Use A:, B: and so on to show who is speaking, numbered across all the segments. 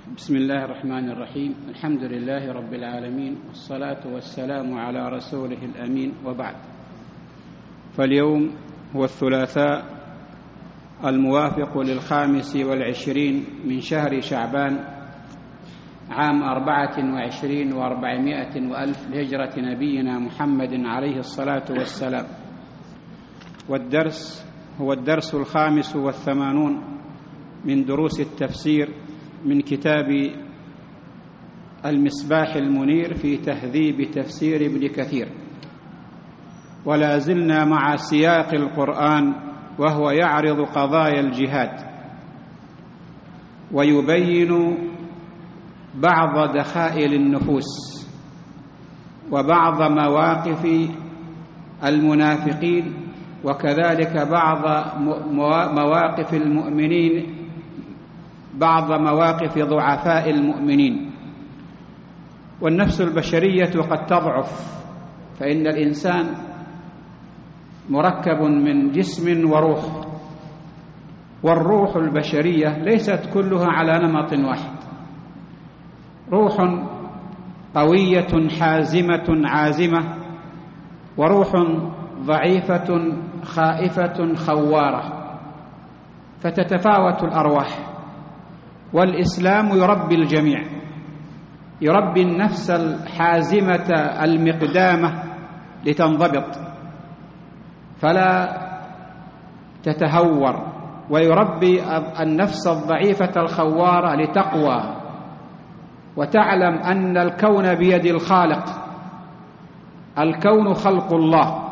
A: بسم الله الرحمن الرحيم. الحمد لله رب العالمين، والصلاة والسلام على رسوله الأمين، وبعد. فاليوم هو الثلاثاء الموافق 25 من شهر شعبان عام 24 و400 وألف لهجرة نبينا محمد عليه الصلاة والسلام. والدرس هو الدرس 85 من دروس التفسير من كتاب المصباح المنير في تهذيب تفسير ابن كثير. ولا زلنا مع سياق القرآن، وهو يعرض قضايا الجهاد ويبين بعض دخائل النفوس وبعض مواقف المنافقين، وكذلك بعض مواقف المؤمنين، بعض مواقف ضعفاء المؤمنين. والنفس البشرية قد تضعف، فإن الإنسان مركب من جسم وروح، والروح البشرية ليست كلها على نمط واحد. روح قوية حازمة عازمة، وروح ضعيفة خائفة خوارة، فتتفاوت الأرواح. والإسلام يربي الجميع، يربي النفس الحازمة المقدامة لتنضبط فلا تتهور، ويربي النفس الضعيفة الخوارة لتقوى وتعلم أن الكون بيد الخالق، الكون خلق الله.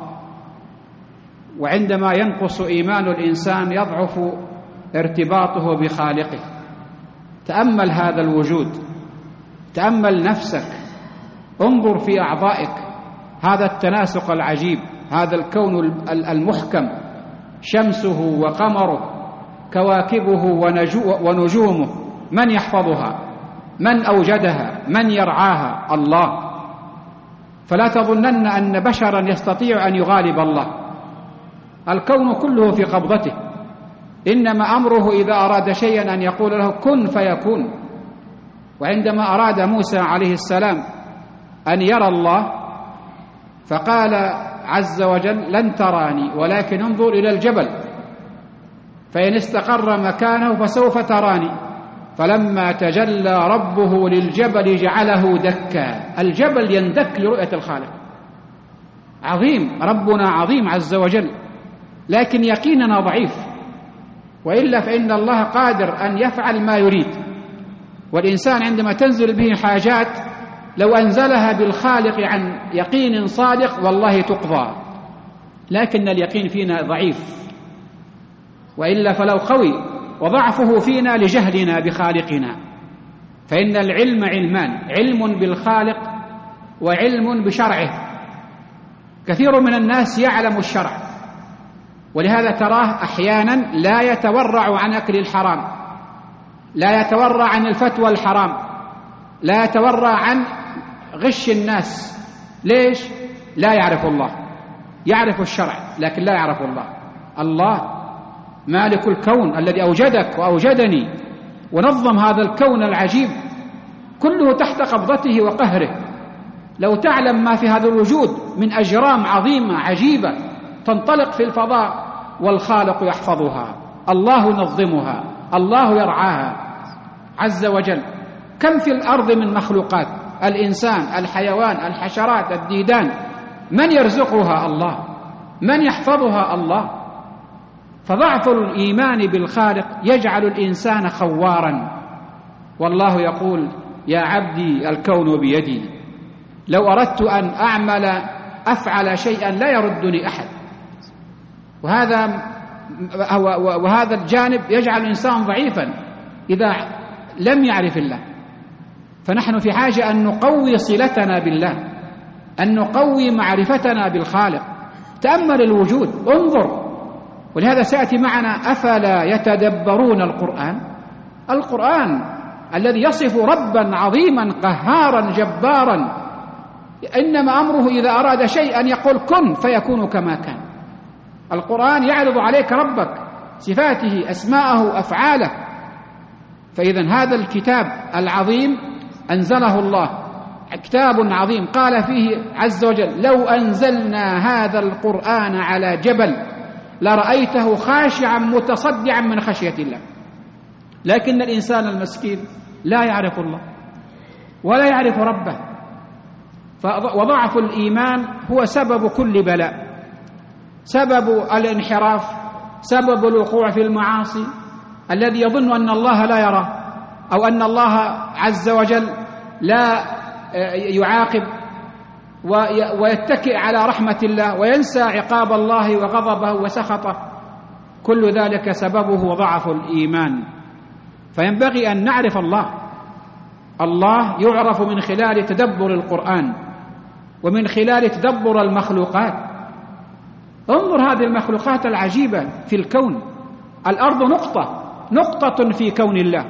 A: وعندما ينقص إيمان الإنسان يضعف ارتباطه بخالقه. تأمل هذا الوجود، تأمل نفسك، انظر في أعضائك، هذا التناسق العجيب، هذا الكون المحكم، شمسه وقمره، كواكبه ونجومه، من يحفظها؟ من أوجدها؟ من يرعاها؟ الله. فلا تظنن أن بشرا يستطيع أن يغالب الله. الكون كله في قبضته، إنما أمره إذا أراد شيئا أن يقول له كن فيكون. وعندما أراد موسى عليه السلام أن يرى الله فقال عز وجل لن تراني ولكن انظر إلى الجبل فإن استقر مكانه فسوف تراني. فلما تجلى ربه للجبل جعله دكا. الجبل يندك لرؤية الخالق. عظيم، ربنا عظيم عز وجل، لكن يقيننا ضعيف، وإلا فإن الله قادر أن يفعل ما يريد. والإنسان عندما تنزل به حاجات لو أنزلها بالخالق عن يقين صادق والله تقضى، لكن اليقين فينا ضعيف، وإلا فلو قوي، وضعفه فينا لجهلنا بخالقنا. فإن العلم علمان، علم بالخالق وعلم بشرعه. كثير من الناس يعلم الشرع، ولهذا تراه أحيانا لا يتورع عن أكل الحرام، لا يتورع عن الفتوى الحرام، لا يتورع عن غش الناس. ليش؟ لا يعرف الله. يعرف الشرع لكن لا يعرف الله. الله مالك الكون الذي أوجدك وأوجدني ونظم هذا الكون العجيب كله تحت قبضته وقهره. لو تعلم ما في هذا الوجود من أجرام عظيمة عجيبة تنطلق في الفضاء، والخالق يحفظها، الله ينظمها، الله يرعاها عز وجل. كم في الأرض من مخلوقات، الإنسان، الحيوان، الحشرات، الديدان، من يرزقها؟ الله. من يحفظها؟ الله. فضعف الإيمان بالخالق يجعل الإنسان خوارا. والله يقول يا عبدي الكون بيدي، لو أردت أن أفعل شيئا لا يردني أحد. وهذا الجانب يجعل الإنسان ضعيفا إذا لم يعرف الله. فنحن في حاجة أن نقوي صلتنا بالله، أن نقوي معرفتنا بالخالق. تأمل الوجود، انظر. ولهذا سيأتي معنا أفلا يتدبرون القرآن. القرآن الذي يصف ربا عظيما قهارا جبارا، إنما أمره إذا أراد شيئا يقول كن فيكون كما كان. القرآن يعرض عليك ربك، صفاته، أسماءه، أفعاله. فإذا هذا الكتاب العظيم أنزله الله، كتاب عظيم قال فيه عز وجل: لو أنزلنا هذا القرآن على جبل لرأيته خاشعا متصدعا من خشية الله. لكن الإنسان المسكين لا يعرف الله ولا يعرف ربه، وضعف الإيمان هو سبب كل بلاء، سبب الانحراف، سبب الوقوع في المعاصي. الذي يظن أن الله لا يرى أو أن الله عز وجل لا يعاقب ويتكئ على رحمة الله وينسى عقاب الله وغضبه وسخطه، كل ذلك سببه ضعف الإيمان. فينبغي أن نعرف الله. الله يعرف من خلال تدبر القرآن ومن خلال تدبر المخلوقات. انظر هذه المخلوقات العجيبة في الكون. الأرض نقطة في كون الله.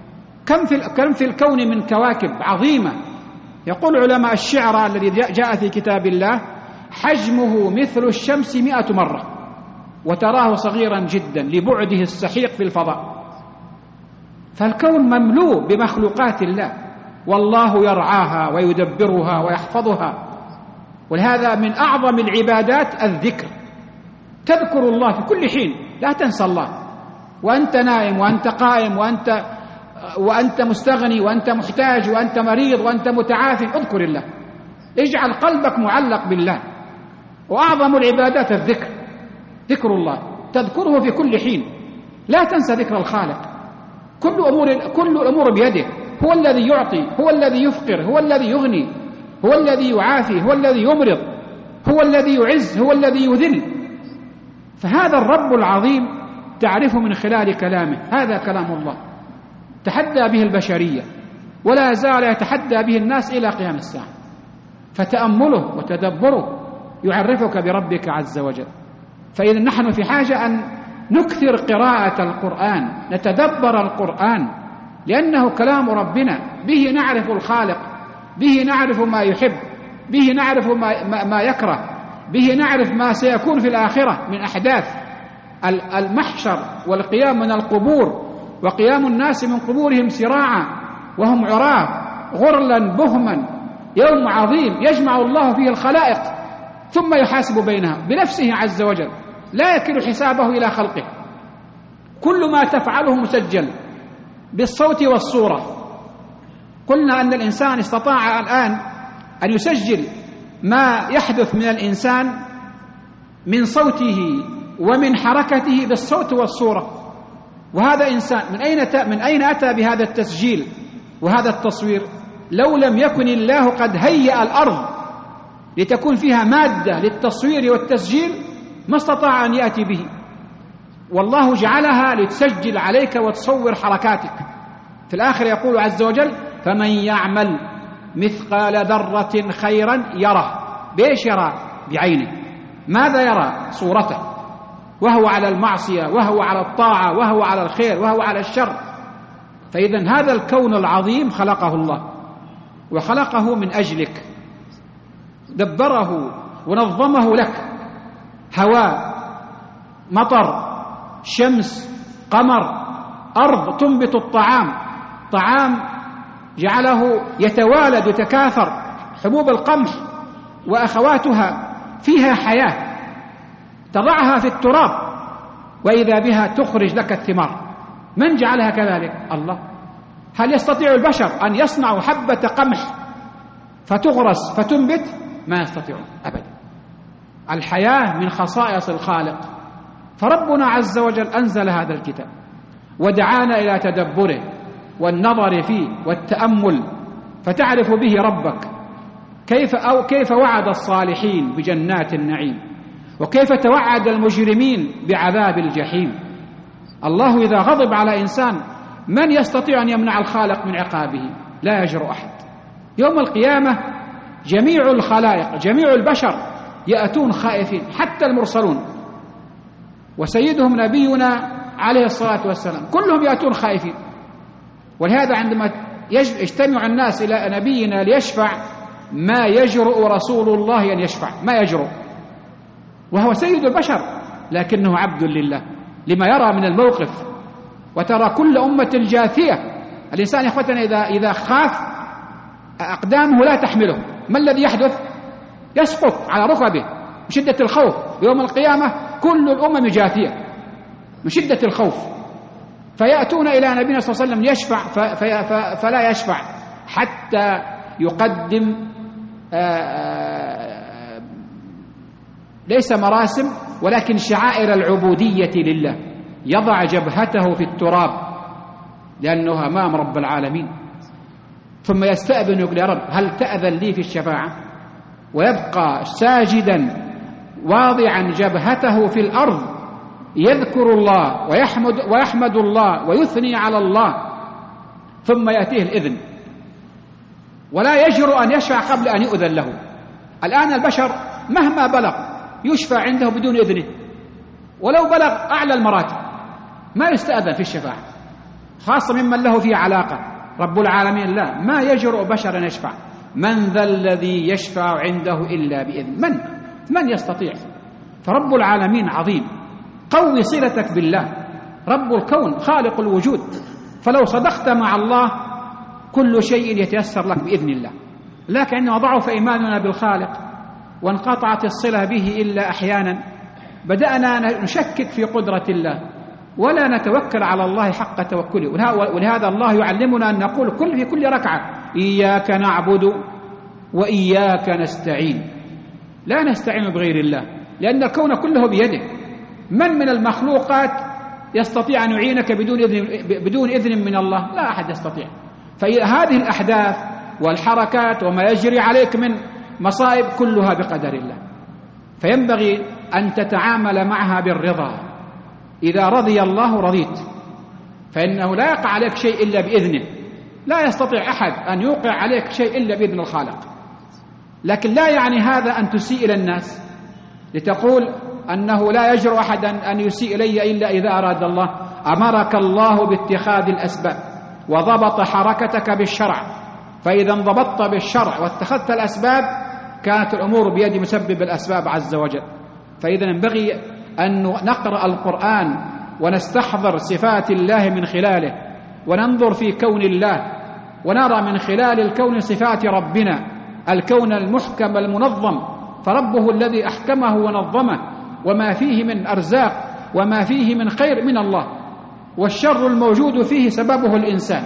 A: كم في الكون من كواكب عظيمة. يقول علماء الشعر الذي جاء في كتاب الله: حجمه مثل الشمس 100 مرة وتراه صغيرا جدا لبعده السحيق في الفضاء. فالكون مملوء بمخلوقات الله، والله يرعاها ويدبرها ويحفظها. ولهذا من أعظم العبادات الذكر. تذكر الله في كل حين، لا تنسى الله، وأنت نائم وأنت قائم وأنت مستغني وأنت محتاج وأنت مريض وأنت متعافي، اذكر الله، اجعل قلبك معلق بالله. وأعظم العبادات الذكر، ذكر الله، تذكره في كل حين، لا تنسى ذكر الخالق. كل الأمور بيده، هو الذي يعطي، هو الذي يفقر، هو الذي يغني، هو الذي يعافي، هو الذي يمرض، هو الذي يعز، هو الذي يذل. فهذا الرب العظيم تعرفه من خلال كلامه. هذا كلام الله تحدى به البشرية ولا زال يتحدى به الناس إلى قيام الساعة. فتأمله وتدبره يعرفك بربك عز وجل. فإذا نحن في حاجة أن نكثر قراءة القرآن، نتدبر القرآن، لأنه كلام ربنا، به نعرف الخالق، به نعرف ما يحب، به نعرف ما يكره، به نعرف ما سيكون في الآخرة من أحداث المحشر والقيام من القبور وقيام الناس من قبورهم سراعا وهم عراة غرلا بهما. يوم عظيم يجمع الله فيه الخلائق ثم يحاسب بينها بنفسه عز وجل، لا يكل حسابه إلى خلقه. كل ما تفعله مسجل بالصوت والصورة. قلنا أن الإنسان استطاع الآن أن يسجل ما يحدث من الإنسان من صوته ومن حركته بالصوت والصورة. وهذا إنسان من أين أتى بهذا التسجيل وهذا التصوير؟ لو لم يكن الله قد هيأ الأرض لتكون فيها مادة للتصوير والتسجيل ما استطاع أن يأتي به. والله جعلها لتسجل عليك وتصور حركاتك. في الآخر يقول عز وجل: فمن يعمل مثقال ذرة خيرا يره. بإيش يرى؟ بعينه. ماذا يرى؟ صورته، وهو على المعصية وهو على الطاعة وهو على الخير وهو على الشر. فإذا هذا الكون العظيم خلقه الله، وخلقه من أجلك، دبره ونظمه لك. هواء، مطر، شمس، قمر، أرض تنبت الطعام، طعام جعله يتوالد ويتكاثر، حبوب القمح وأخواتها فيها حياة، تضعها في التراب وإذا بها تخرج لك الثمار. من جعلها كذلك؟ الله. هل يستطيع البشر أن يصنعوا حبة قمح فتغرس فتنبت؟ ما يستطيعون أبدا. الحياة من خصائص الخالق. فربنا عز وجل أنزل هذا الكتاب ودعانا إلى تدبره والنظر فيه والتأمل، فتعرف به ربك كيف وعد الصالحين بجنات النعيم، وكيف توعد المجرمين بعذاب الجحيم. الله إذا غضب على إنسان من يستطيع أن يمنع الخالق من عقابه؟ لا يجرؤ أحد. يوم القيامة جميع الخلائق، جميع البشر يأتون خائفين، حتى المرسلون، وسيدهم نبينا عليه الصلاة والسلام، كلهم يأتون خائفين. ولهذا عندما يجتمع الناس إلى نبينا ليشفع ما يجرؤ رسول الله أن يشفع، ما يجرؤ، وهو سيد البشر، لكنه عبد لله لما يرى من الموقف. وترى كل أمة جاثية الإنسان يا إخوتنا إذا خاف أقدامه لا تحمله، ما الذي يحدث؟ يسقط على ركبه من شدة الخوف. يوم القيامة كل الأمم جاثية من شدة الخوف، فيأتون إلى نبينا صلى الله عليه وسلم يشفع فلا يشفع حتى يقدم ليس مراسم ولكن شعائر العبودية لله، يضع جبهته في التراب لأنه أمام رب العالمين، ثم يستأذن يقول يا رب هل تأذن لي في الشفاعة؟ ويبقى ساجدا واضعا جبهته في الأرض يذكر الله ويحمد الله ويثني على الله، ثم يأتيه الإذن ولا يجرؤ أن يشفع قبل أن يؤذن له. الآن البشر مهما بلغ يشفع عنده بدون إذنه، ولو بلغ أعلى المراتب ما يستأذن في الشفاعة، خاصة ممن له فيه علاقة. رب العالمين لا، ما يجرؤ بشر أن يشفع. من ذا الذي يشفع عنده إلا بإذن؟ من يستطيع؟ فرب العالمين عظيم. قوي صلتك بالله، رب الكون خالق الوجود، فلو صدقت مع الله كل شيء يتيسر لك بإذن الله. لكن إنه ضعف إيماننا بالخالق وانقطعت الصلة به إلا أحيانا بدأنا نشكك في قدرة الله ولا نتوكل على الله حق توكله. ولهذا الله يعلمنا أن نقول في كل ركعة إياك نعبد وإياك نستعين، لا نستعين بغير الله، لأن الكون كله بيده. من المخلوقات يستطيع أن يعينك بدون إذن من الله؟ لا أحد يستطيع. فهذه الأحداث والحركات وما يجري عليك من مصائب كلها بقدر الله، فينبغي أن تتعامل معها بالرضا. إذا رضي الله رضيت، فإنه لا يقع عليك شيء إلا بإذنه، لا يستطيع أحد أن يوقع عليك شيء إلا بإذن الخالق. لكن لا يعني هذا أن تسيء إلى الناس لتقول أنه لا يجرؤ أحد أن يسيء إلي إلا إذا أراد الله. أمرك الله باتخاذ الأسباب وضبط حركتك بالشرع، فإذا انضبطت بالشرع واتخذت الأسباب كانت الأمور بيد مسبب الأسباب عز وجل. فإذا ينبغي أن نقرأ القرآن ونستحضر صفات الله من خلاله، وننظر في كون الله ونرى من خلال الكون صفات ربنا، الكون المحكم المنظم، فربه الذي أحكمه ونظمه، وما فيه من أرزاق وما فيه من خير من الله، والشر الموجود فيه سببه الإنسان.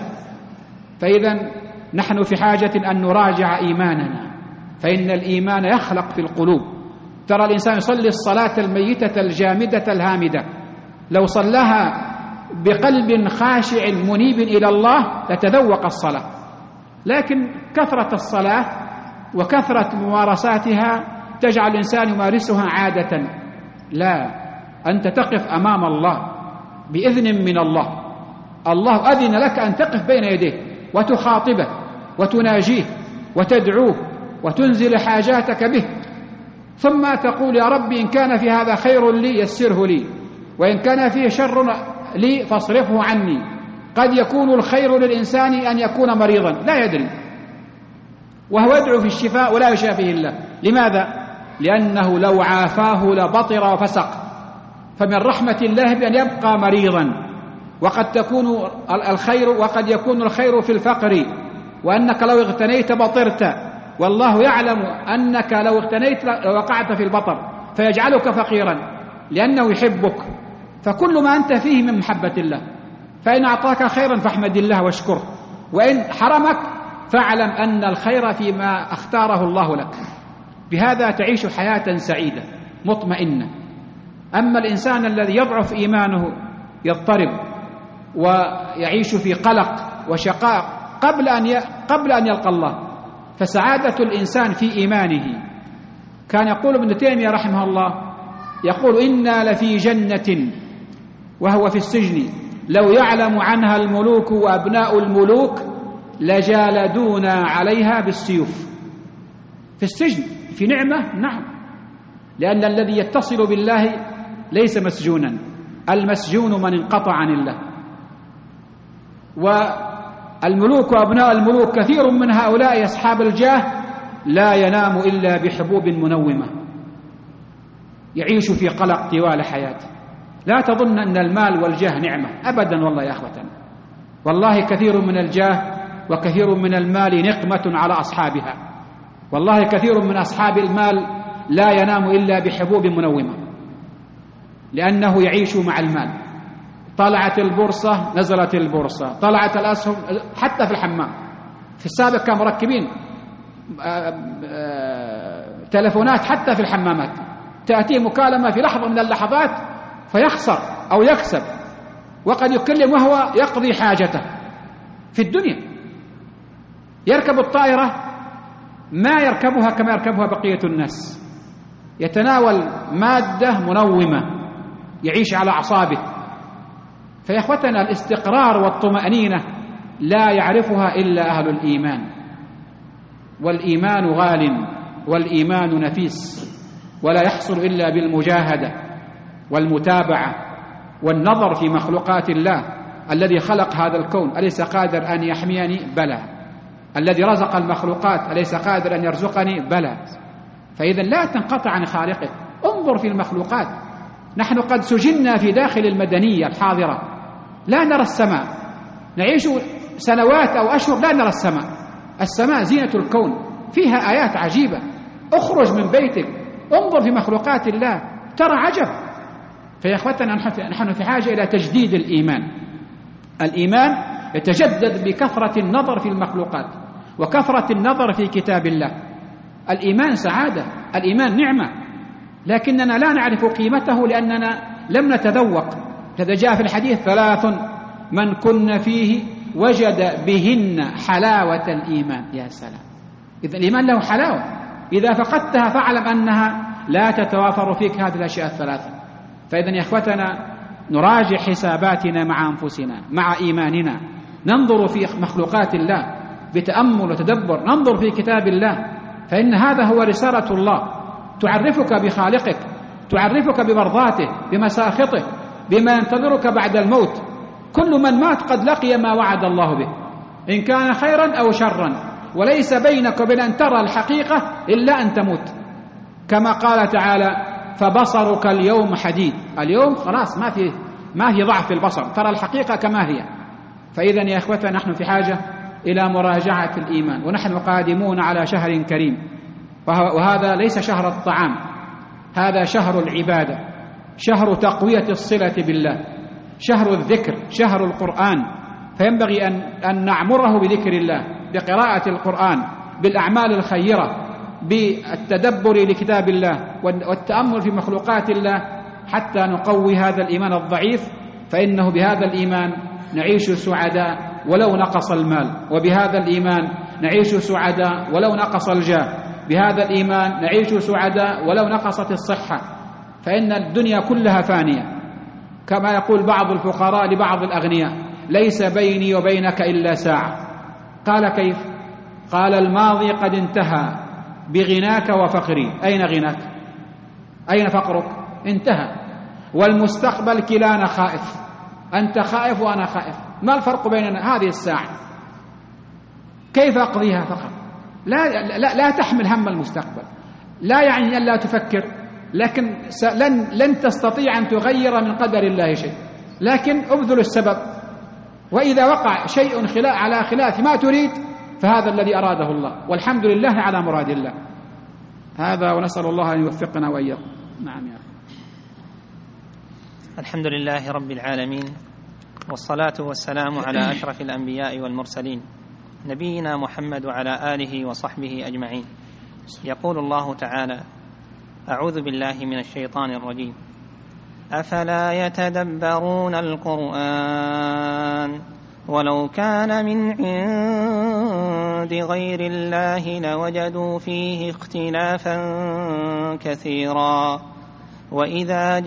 A: فإذا نحن في حاجة أن نراجع إيماننا، فإن الإيمان يخلق في القلوب. ترى الإنسان يصلي الصلاة الميتة الجامدة الهامدة، لو صلاها بقلب خاشع منيب إلى الله لتذوق الصلاة، لكن كثرة الصلاة وكثرة ممارساتها تجعل الإنسان يمارسها عادة. لا، أنت تقف أمام الله بإذن من الله، الله أذن لك أن تقف بين يديه وتخاطبه وتناجيه وتدعوه وتنزل حاجاتك به، ثم تقول يا ربي إن كان في هذا خير لي يسره لي، وإن كان فيه شر لي فاصرفه عني. قد يكون الخير للإنسان أن يكون مريضا لا يدري، وهو يدعو في الشفاء ولا يشافيه الله. لماذا؟ لأنه لو عافاه لبطر وفسق. فمن رحمة الله بأن يبقى مريضا، وقد يكون الخير في الفقر، وأنك لو اغتنيت بطرت، والله يعلم أنك لو اغتنيت وقعت في البطر فيجعلك فقيرا لأنه يحبك. فكل ما أنت فيه من محبة الله، فإن أعطاك خيرا فاحمد الله واشكره، وإن حرمك فاعلم أن الخير فيما اختاره الله لك. بهذا تعيش حياة سعيدة مطمئنة. أما الإنسان الذي يضعف إيمانه يضطرب ويعيش في قلق وشقاء قبل أن يلقى الله. فسعادة الإنسان في إيمانه. كان يقول ابن تيمية رحمه الله، يقول إنا لفي جنة وهو في السجن، لو يعلم عنها الملوك وأبناء الملوك لجالدونا عليها بالسيوف. في السجن في نعمة، نعم، لأن الذي يتصل بالله ليس مسجونا، المسجون من انقطع عن الله. والملوك وأبناء الملوك كثير من هؤلاء أصحاب الجاه لا ينام إلا بحبوب منومة، يعيش في قلق طوال حياته. لا تظن أن المال والجاه نعمة أبدا، والله يا أخوتنا، والله كثير من الجاه وكثير من المال نقمة على أصحابها. والله كثير من أصحاب المال لا ينام إلا بحبوب منومة، لأنه يعيش مع المال. طلعت البورصة نزلت البورصة، طلعت الأسهم، حتى في الحمام. في السابق كانوا مركبين تلفونات حتى في الحمامات، تأتيه مكالمة في لحظة من اللحظات فيخسر أو يكسب، وقد يكلم وهو يقضي حاجته في الدنيا. يركب الطائرة ما يركبها كما يركبها بقية الناس، يتناول مادة منومة، يعيش على أعصابه. فيا إخوتنا، الاستقرار والطمأنينة لا يعرفها إلا أهل الإيمان، والإيمان غال والإيمان نفيس، ولا يحصل إلا بالمجاهدة والمتابعة والنظر في مخلوقات الله. الذي خلق هذا الكون أليس قادر أن يحميني؟ بلى. الذي رزق المخلوقات أليس قادر أن يرزقني؟ بلى. فإذا لا تنقطع عن خالقك، انظر في المخلوقات. نحن قد سجنا في داخل المدنية الحاضرة، لا نرى السماء، نعيش سنوات أو أشهر لا نرى السماء. السماء زينة الكون، فيها آيات عجيبة. اخرج من بيتك، انظر في مخلوقات الله، ترى عجب. فيا أخوتنا، نحن في حاجة إلى تجديد الإيمان. الإيمان يتجدد بكثرة النظر في المخلوقات وكثرة النظر في كتاب الله. الإيمان سعادة، الإيمان نعمة، لكننا لا نعرف قيمته لأننا لم نتذوق. هذا جاء في الحديث: 3 من كن فيه وجد بهن حلاوة الإيمان. يا سلام! إذا الإيمان له حلاوة، إذا فقدتها فاعلم أنها لا تتوافر فيك هذه الأشياء الثلاثة. فإذا يا إخوتنا، نراجع حساباتنا مع أنفسنا، مع إيماننا، ننظر في مخلوقات الله بتأمل وتدبر، ننظر في كتاب الله، فإن هذا هو رسالة الله، تعرفك بخالقك، تعرفك بمرضاته، بمساخطه، بما ينتظرك بعد الموت. كل من مات قد لقي ما وعد الله به، إن كان خيرا أو شرا، وليس بينك وبين أن ترى الحقيقة إلا أن تموت. كما قال تعالى: فبصرك اليوم حديد. اليوم خلاص ما في ضعف في البصر، ترى الحقيقة كما هي. فإذا يا إخوتنا، نحن في حاجة إلى مراجعة الإيمان، ونحن قادمون على شهر كريم، وهذا ليس شهر الطعام، هذا شهر العبادة، شهر تقوية الصلة بالله، شهر الذكر، شهر القرآن. فينبغي أن نعمره بذكر الله، بقراءة القرآن، بالأعمال الخيرة، بالتدبر لكتاب الله والتأمل في مخلوقات الله، حتى نقوي هذا الإيمان الضعيف. فإنه بهذا الإيمان نعيش سعداء ولو نقص المال، وبهذا الإيمان نعيش سعداء ولو نقص الجاه، بهذا الإيمان نعيش سعداء ولو نقصت الصحة. فإن الدنيا كلها فانية، كما يقول بعض الفقراء لبعض الأغنياء: ليس بيني وبينك إلا ساعة. قال: كيف؟ قال: الماضي قد انتهى بغناك وفقري. أين غناك؟ أين فقرك؟ انتهى. والمستقبل كلانا خائف، أنت خائف وأنا خائف، ما الفرق بيننا؟ هذه الساعة، كيف أقضيها فقط؟ لا تحمل هم المستقبل. لا يعني أن لا تفكر، لكن لن تستطيع أن تغير من قدر الله شيء، لكن أبذل السبب. وإذا وقع شيء على خلاف ما تريد فهذا الذي أراده الله، والحمد لله على مراد الله. هذا، ونسأل الله أن يوفقنا وإياكم. نعم يا أخي.
B: الحمد لله رب العالمين، والصلاة والسلام على أشرف الأنبياء والمرسلين، نبينا محمد وعلى آله وصحبه أجمعين. يقول الله تعالى: أعوذ بالله من الشيطان الرجيم: أفلا يتدبرون القرآن ولو كان من عند غير الله لوجدوا فيه اختلافا كثيرا، وإذا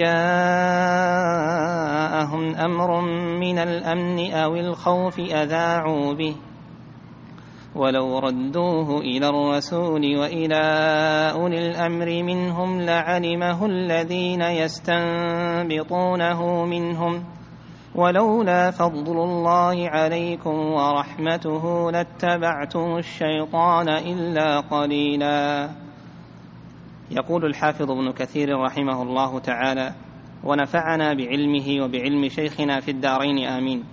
B: جاءهم أمر من الأمن أو الخوف أذاعوا به، ولو ردوه إلى الرسول وإلى أولي الأمر منهم لعلمه الذين يستنبطونه منهم، ولولا فضل الله عليكم ورحمته لاتبعتم الشيطان إلا قليلا. يقول الحافظ ابن كثير رحمه الله تعالى: ونفعنا بعلمه وبعلم شيخنا في الدارين آمين.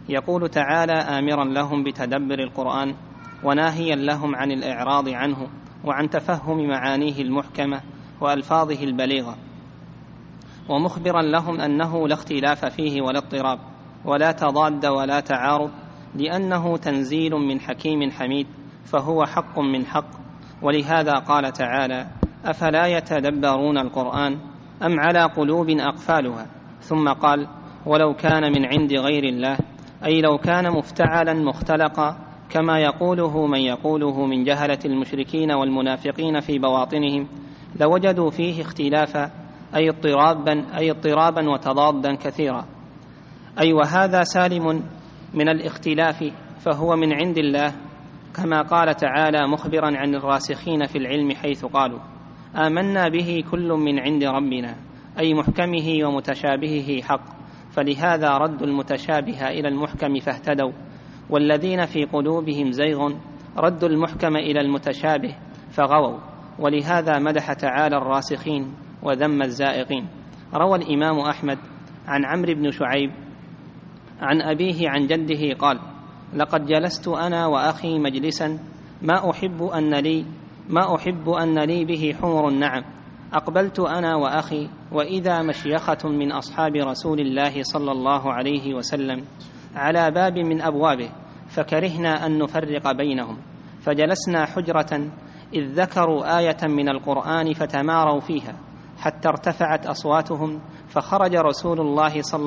B: يقول تعالى آمرا لهم بتدبر القرآن وناهيا لهم عن الإعراض عنه وعن تفهم معانيه المحكمة وألفاظه البليغة، ومخبرا لهم أنه لا اختلاف فيه ولا اضطراب ولا تضاد ولا تعارض، لأنه تنزيل من حكيم حميد، فهو حق من حق. ولهذا قال تعالى: أفلا يتدبرون القرآن أم على قلوب أقفالها؟ ثم قال: ولو كان من عند غير الله، أي لو كان مفتعلا مختلقا كما يقوله من يقوله من جهلة المشركين والمنافقين في بواطنهم، لوجدوا فيه اختلافا أي اضطرابا وتضادا كثيرا. أي وهذا سالم من الاختلاف، فهو من عند الله، كما قال تعالى مخبرا عن الراسخين في العلم حيث قالوا: آمنا به كل من عند ربنا، أي محكمه ومتشابهه حق. فلهذا ردوا المتشابه إلى المحكم فاهتدوا، والذين في قلوبهم زيغ ردوا المحكم إلى المتشابه فغووا. ولهذا مدح تعالى الراسخين وذم الزائغين. روى الإمام أحمد عن عمرو بن شعيب عن أبيه عن جده قال: لقد جلست أنا وأخي مجلسا ما أحب أن لي به حمر النعم. أقبلت أنا وأخي وإذا مشيخة من أصحاب رسول الله صلى الله عليه وسلم على باب من أبوابه، فكرهنا أن نفرق بينهم، فجلسنا حجرة إذ ذكروا آية من القرآن فتماروا فيها حتى ارتفعت أصواتهم، فخرج رسول الله صلى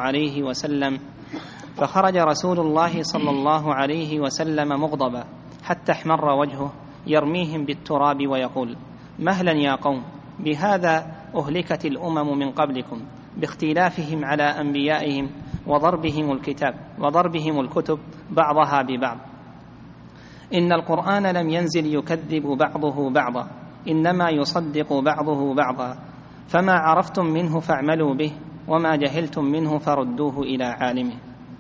B: الله عليه وسلم مغضبا حتى احمر وجهه يرميهم بالتراب ويقول: مهلا يا قوم، بهذا أهلكت الأمم من قبلكم باختلافهم على أنبيائهم وضربهم الكتب بعضها ببعض. إن القرآن لم ينزل يكذب بعضه بعضا، إنما يصدق بعضه بعضا، فما عرفتم منه فاعملوا به، وما جهلتم منه فردوه إلى عالمه.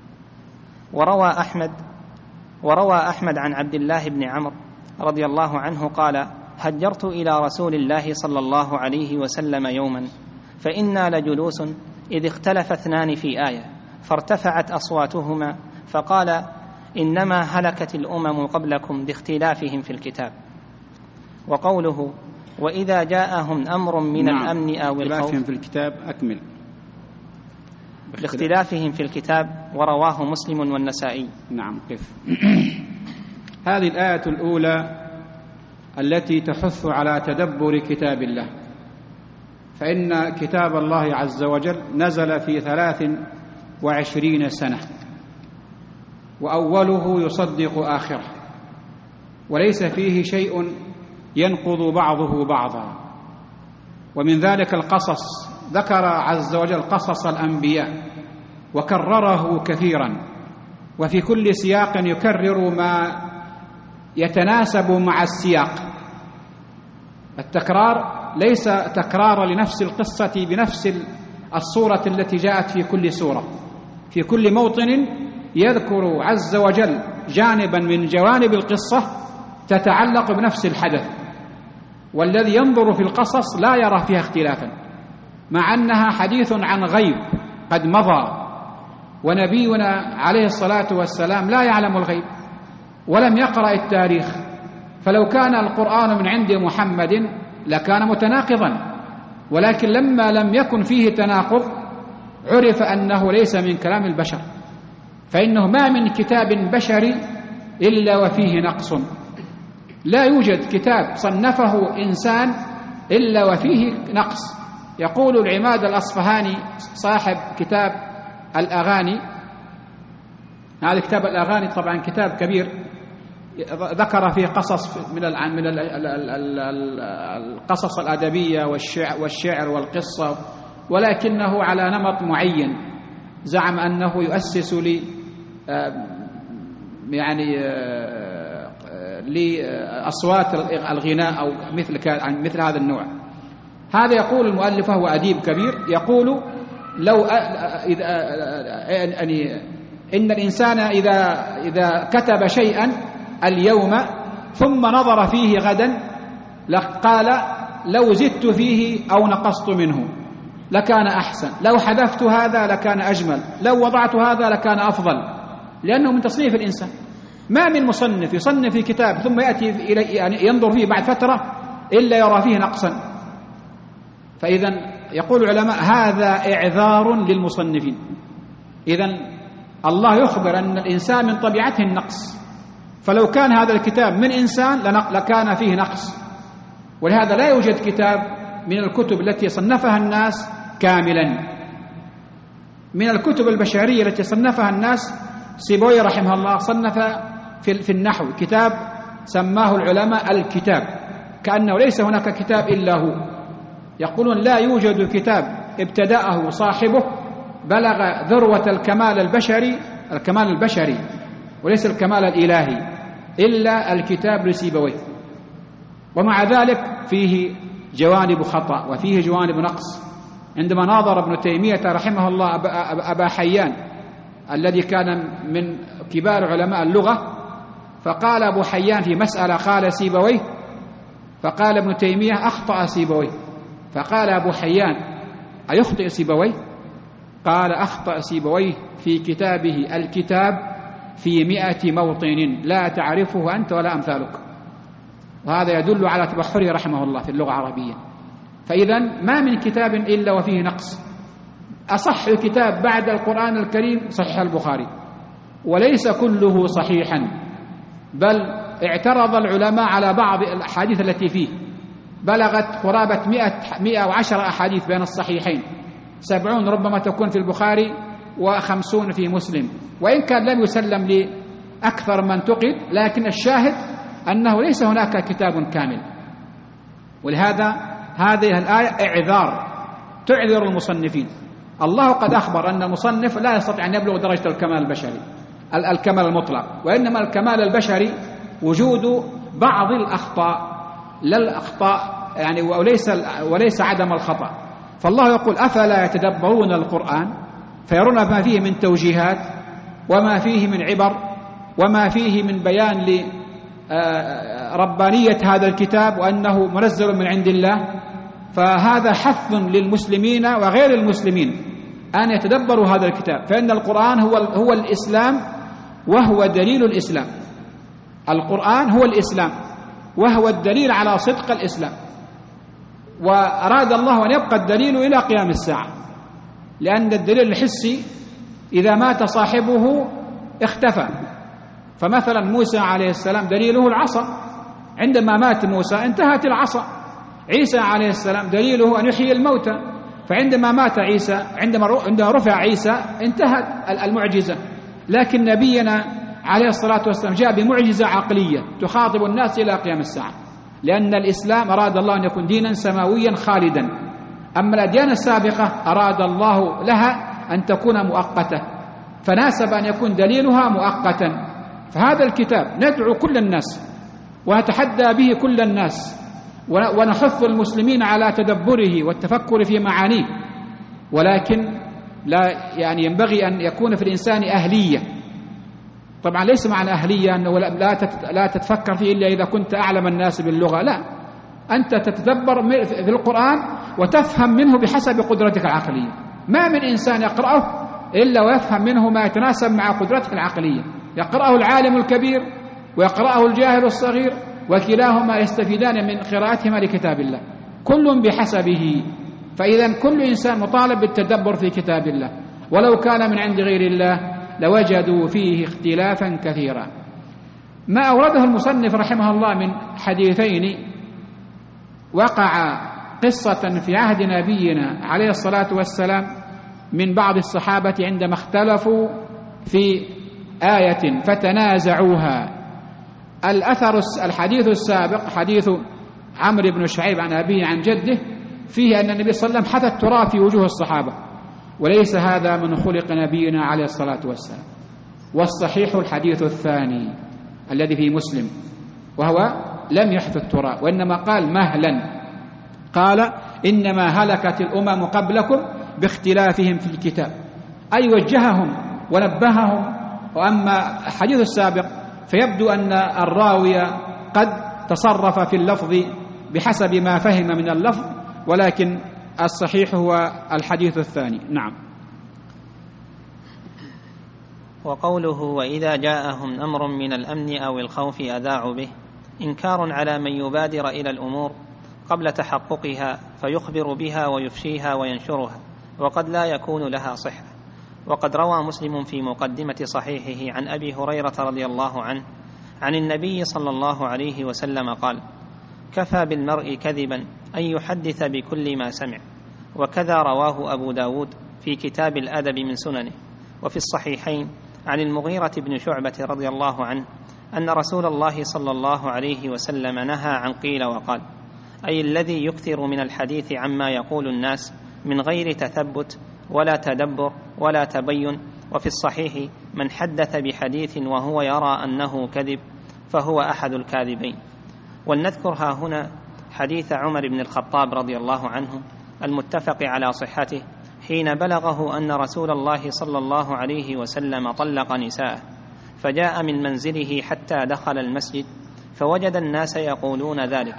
B: وروى أحمد عن عبد الله بن عمرو رضي الله عنه قال: هجرت إلى رسول الله صلى الله عليه وسلم يوما، فإنا لجلوس إذ اختلف اثنان في آية، فارتفعت أصواتهما، فقال: إنما هلكت الأمم قبلكم باختلافهم في الكتاب. وقوله: وإذا جاءهم أمر من الأمن أو الخوف
A: في الكتاب أكمل
B: باختلافهم في الكتاب. ورواه مسلم والنسائي.
A: نعم. قف. هذه الآية الأولى التي تحث على تدبر كتاب الله، فإن كتاب الله عز وجل نزل في 23 سنة، وأوله يصدق آخره، وليس فيه شيء ينقض بعضه بعضا. ومن ذلك القصص، ذكر عز وجل قصص الأنبياء وكرره كثيرا، وفي كل سياق يكرر ما يتناسب مع السياق. التكرار ليس تكرار لنفس القصة بنفس الصورة التي جاءت في كل سورة، في كل موطن يذكر عز وجل جانبا من جوانب القصة تتعلق بنفس الحدث، والذي ينظر في القصص لا يرى فيها اختلافا، مع أنها حديث عن غيب قد مضى، ونبينا عليه الصلاة والسلام لا يعلم الغيب ولم يقرأ التاريخ، فلو كان القرآن من عند محمد لكان متناقضا، ولكن لما لم يكن فيه تناقض عرف أنه ليس من كلام البشر، فإنه ما من كتاب بشري إلا وفيه نقص، لا يوجد كتاب صنفه إنسان إلا وفيه نقص. يقول العماد الأصفهاني صاحب كتاب الأغاني، هذا كتاب الأغاني طبعا كتاب كبير، ذكر فيه قصص من القصص الأدبية والشعر والقصة، ولكنه على نمط معين، زعم أنه يؤسس لأصوات الغناء أو مثل هذا النوع. هذا يقول المؤلف وهو أديب كبير، يقول لو إن الإنسان إذا كتب شيئا اليوم ثم نظر فيه غدا قال لو زدت فيه أو نقصت منه لكان أحسن، لو حذفت هذا لكان أجمل، لو وضعت هذا لكان أفضل. لأنه من تصنيف الإنسان. ما من مصنف يصنف في كتاب ثم يأتي يعني ينظر فيه بعد فترة إلا يرى فيه نقصا. فإذا يقول العلماء هذا إعذار للمصنفين. إذن الله يخبر أن الإنسان من طبيعته النقص، فلو كان هذا الكتاب من إنسان لكان فيه نقص. ولهذا لا يوجد كتاب من الكتب التي صنفها الناس كاملا. من الكتب البشرية التي صنفها الناس سيبويه رحمه الله صنف في النحو كتاب سماه العلماء الكتاب، كأنه ليس هناك كتاب إلا هو. يقولون لا يوجد كتاب ابتدأه صاحبه بلغ ذروة الكمال البشري وليس الكمال الإلهي إلا الكتاب لسيبويه. ومع ذلك فيه جوانب خطأ وفيه جوانب نقص. عندما ناظر ابن تيمية رحمه الله أبا حيان الذي كان من كبار علماء اللغة، فقال أبو حيان في مسألة قال سيبويه، فقال ابن تيمية أخطأ سيبويه، فقال أبو حيان أيخطئ سيبويه؟ قال أخطأ سيبويه في كتابه الكتاب في 100 موطن لا تعرفه أنت ولا أمثالك. وهذا يدل على تبحره رحمه الله في اللغة العربية. فإذا ما من كتاب إلا وفيه نقص. أصح كتاب بعد القرآن الكريم صحيح البخاري، وليس كله صحيحا، بل اعترض العلماء على بعض الأحاديث التي فيه، بلغت قرابة 110 أحاديث بين الصحيحين، 70 ربما تكون في البخاري و50 في مسلم، وإن كان لم يسلم لأكثر من تقد، لكن الشاهد أنه ليس هناك كتاب كامل. ولهذا هذه الآية إعذار تعذر المصنفين. الله قد أخبر أن المصنف لا يستطيع أن يبلغ درجة الكمال البشري الكمال المطلق، وإنما الكمال البشري وجود بعض الأخطاء، لا الأخطاء يعني وليس عدم الخطأ. فالله يقول أفلا يتدبرون القرآن فيرون ما فيه من توجيهات وما فيه من عبر وما فيه من بيان لربانية هذا الكتاب وأنه منزل من عند الله. فهذا حث للمسلمين وغير المسلمين أن يتدبروا هذا الكتاب، فإن القرآن هو الإسلام وهو دليل الإسلام. القرآن هو الإسلام وهو الدليل على صدق الإسلام، وأراد الله أن يبقى الدليل إلى قيام الساعة، لأن الدليل الحسي إذا مات صاحبه اختفى. فمثلا موسى عليه السلام دليله العصا، عندما مات موسى انتهت العصا. عيسى عليه السلام دليله أن يحيي الموتى، فعندما مات عيسى عندما رفع عيسى انتهت المعجزة. لكن نبينا عليه الصلاة والسلام جاء بمعجزة عقلية تخاطب الناس إلى قيام الساعة، لأن الإسلام أراد الله أن يكون دينا سماويا خالدا. أما الأديان السابقة أراد الله لها أن تكون مؤقتة، فناسب أن يكون دليلها مؤقتا. فهذا الكتاب ندعو كل الناس ونتحدى به كل الناس ونحث المسلمين على تدبره والتفكر في معانيه، ولكن لا يعني ينبغي أن يكون في الإنسان أهلية. طبعا ليس معنى أهلية أنه لا تتفكر فيه إلا إذا كنت أعلم الناس باللغة، لا، أنت تتدبر في القرآن وتفهم منه بحسب قدرتك العقلية. ما من إنسان يقرأه إلا ويفهم منه ما يتناسب مع قدرتك العقلية. يقرأه العالم الكبير ويقرأه الجاهل الصغير، وكلاهما يستفيدان من قراءتهما لكتاب الله، كل بحسبه. فإذا كل إنسان مطالب بالتدبر في كتاب الله، ولو كان من عند غير الله لوجدوا فيه اختلافا كثيرا. ما أورده المصنف رحمه الله من حديثين وقع قصة في عهد نبينا عليه الصلاة والسلام من بعض الصحابة عندما اختلفوا في آية فتنازعوها. الحديث السابق حديث عمرو بن شعيب عن أبيه عن جده فيه أن النبي صلى الله عليه وسلم حث التراب في وجوه الصحابة، وليس هذا من خلق نبينا عليه الصلاة والسلام. والصحيح الحديث الثاني الذي في مسلم، وهو لم يحث التراب، وإنما قال مهلا، قال إنما هلكت الأمم قبلكم باختلافهم في الكتاب، أي وجههم ونبههم. وأما الحديث السابق فيبدو أن الراوي قد تصرف في اللفظ بحسب ما فهم من اللفظ، ولكن الصحيح هو الحديث الثاني. نعم.
B: وقوله وإذا جاءهم أمر من الأمن أو الخوف أذاعوا به إنكار على من يبادر إلى الأمور قبل تحققها فيخبر بها ويفشيها وينشرها وقد لا يكون لها صحة. وقد روى مسلم في مقدمة صحيحه عن أبي هريرة رضي الله عنه عن النبي صلى الله عليه وسلم قال: كفى بالمرء كذبا أن يحدث بكل ما سمع. وكذا رواه أبو داود في كتاب الأدب من سننه. وفي الصحيحين عن المغيرة بن شعبة رضي الله عنه أن رسول الله صلى الله عليه وسلم نهى عن قيل وقال، أي الذي يكثر من الحديث عما يقول الناس من غير تثبت ولا تدبر ولا تبين. وفي الصحيح من حدث بحديث وهو يرى أنه كذب فهو أحد الكاذبين. ولنذكر ها هنا حديث عمر بن الخطاب رضي الله عنه المتفق على صحته حين بلغه أن رسول الله صلى الله عليه وسلم طلق نساءه، فجاء من منزله حتى دخل المسجد فوجد الناس يقولون ذلك،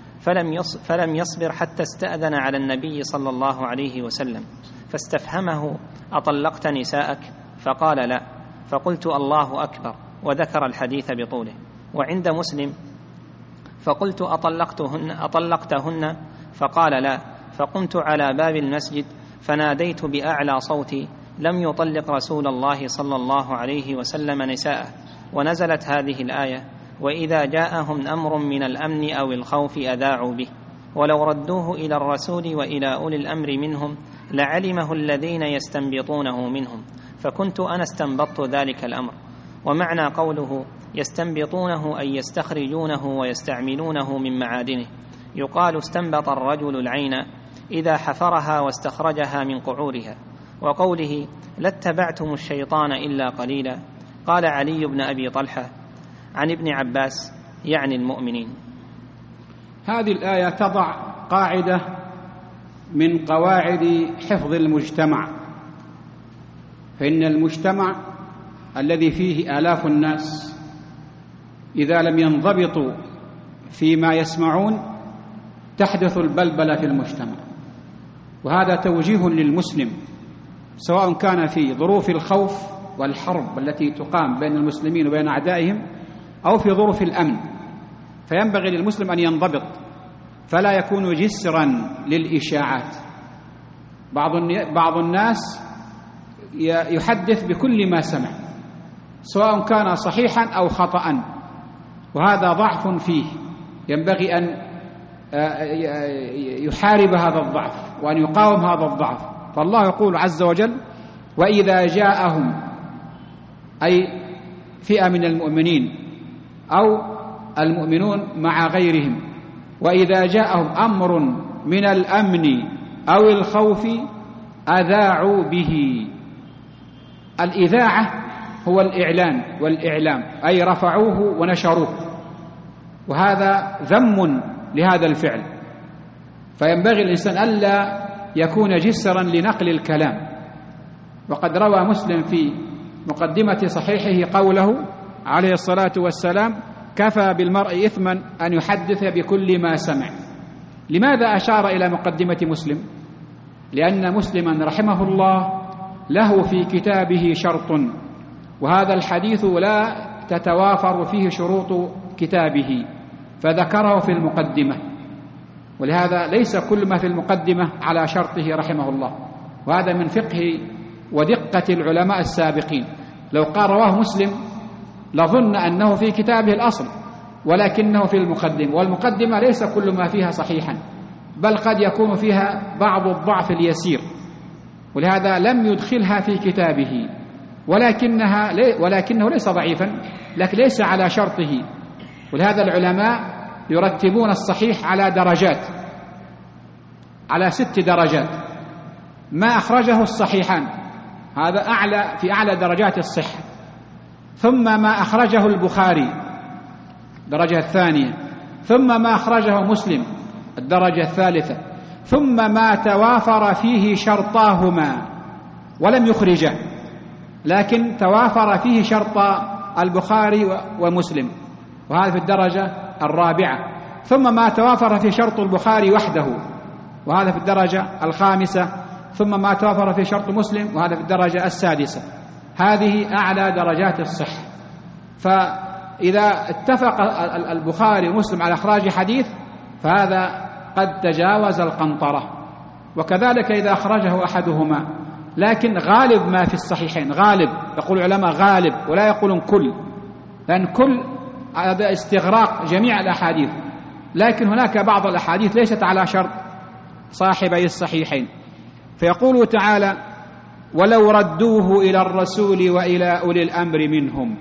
B: فلم يصبر حتى استأذن على النبي صلى الله عليه وسلم فاستفهمه: أطلقت نساءك؟ فقال: لا. فقلت: الله أكبر، وذكر الحديث بطوله. وعند مسلم: فقلت: أطلقتهن؟ فقال: لا. فقمت على باب المسجد فناديت بأعلى صوتي: لم يطلق رسول الله صلى الله عليه وسلم نساءه. ونزلت هذه الآية: وإذا جاءهم أمر من الأمن أو الخوف أذاعوا به ولو ردوه إلى الرسول وإلى أولي الأمر منهم لعلمه الذين يستنبطونه منهم، فكنت أنا استنبطت ذلك الأمر. ومعنى قوله يستنبطونه أي يستخرجونه ويستعملونه من معادنه. يقال استنبط الرجل العين إذا حفرها واستخرجها من قعورها. وقوله لاتبعتم الشيطان إلا قليلا، قال علي بن أبي طلحة عن ابن عباس يعني المؤمنين.
A: هذه الآية تضع قاعدة من قواعد حفظ المجتمع، فإن المجتمع الذي فيه آلاف الناس إذا لم ينضبطوا فيما يسمعون تحدث البلبلة في المجتمع. وهذا توجيه للمسلم سواء كان في ظروف الخوف والحرب التي تقام بين المسلمين وبين أعدائهم أو في ظروف الأمن، فينبغي للمسلم أن ينضبط فلا يكون جسرا للإشاعات. بعض الناس يحدث بكل ما سمع سواء كان صحيحا أو خطأ، وهذا ضعف فيه ينبغي أن يحارب هذا الضعف وأن يقاوم هذا الضعف. فالله يقول عز وجل: وإذا جاءهم، أي فئة من المؤمنين أو المؤمنون مع غيرهم، وإذا جاءهم أمر من الأمن أو الخوف أذاعوا به. الإذاعة هو الإعلان والإعلام، أي رفعوه ونشروه، وهذا ذم لهذا الفعل. فينبغي الإنسان ألا يكون جسرا لنقل الكلام. وقد روى مسلم في مقدمة صحيحه قوله عليه الصلاة والسلام: كفى بالمرء إثما أن يحدث بكل ما سمع. لماذا أشار إلى مقدمة مسلم؟ لأن مسلما رحمه الله له في كتابه شرط، وهذا الحديث لا تتوافر فيه شروط كتابه، فذكره في المقدمة. ولهذا ليس كل ما في المقدمة على شرطه رحمه الله، وهذا من فقه ودقة العلماء السابقين. لو قال رواه مسلم لظن أنه في كتابه الأصل، ولكنه في المقدمة، والمقدمة ليس كل ما فيها صحيحا، بل قد يكون فيها بعض الضعف اليسير، ولهذا لم يدخلها في كتابه، ولكنه ليس ضعيفا، لكن ليس على شرطه. ولهذا العلماء يرتبون الصحيح على درجات، على 6 درجات. ما أخرجه الصحيحان هذا في أعلى درجات الصحة، ثم ما أخرجه البخاري الدرجة الثانية، ثم ما أخرجه مسلم الدرجة الثالثة، ثم ما توافر فيه شرطاهما ولم يخرجه، لكن توافر فيه شرط البخاري ومسلم، وهذا في الدرجة الرابعة. ثم ما توافر في شرط البخاري وحده، وهذا في الدرجة الخامسة. ثم ما توافر في شرط مسلم، وهذا في الدرجة السادسة. هذه أعلى درجات الصحة. فإذا اتفق البخاري ومسلم على إخراج حديث فهذا قد تجاوز القنطرة، وكذلك إذا أخرجه أحدهما. لكن غالب ما في الصحيحين، غالب يقول العلماء غالب ولا يقولون كل، لأن كل هذا استغراق جميع الأحاديث، لكن هناك بعض الأحاديث ليست على شرط صاحبي الصحيحين. فيقول تعالى: ولو ردوه إلى الرسول وإلى أولي الأمر منهم.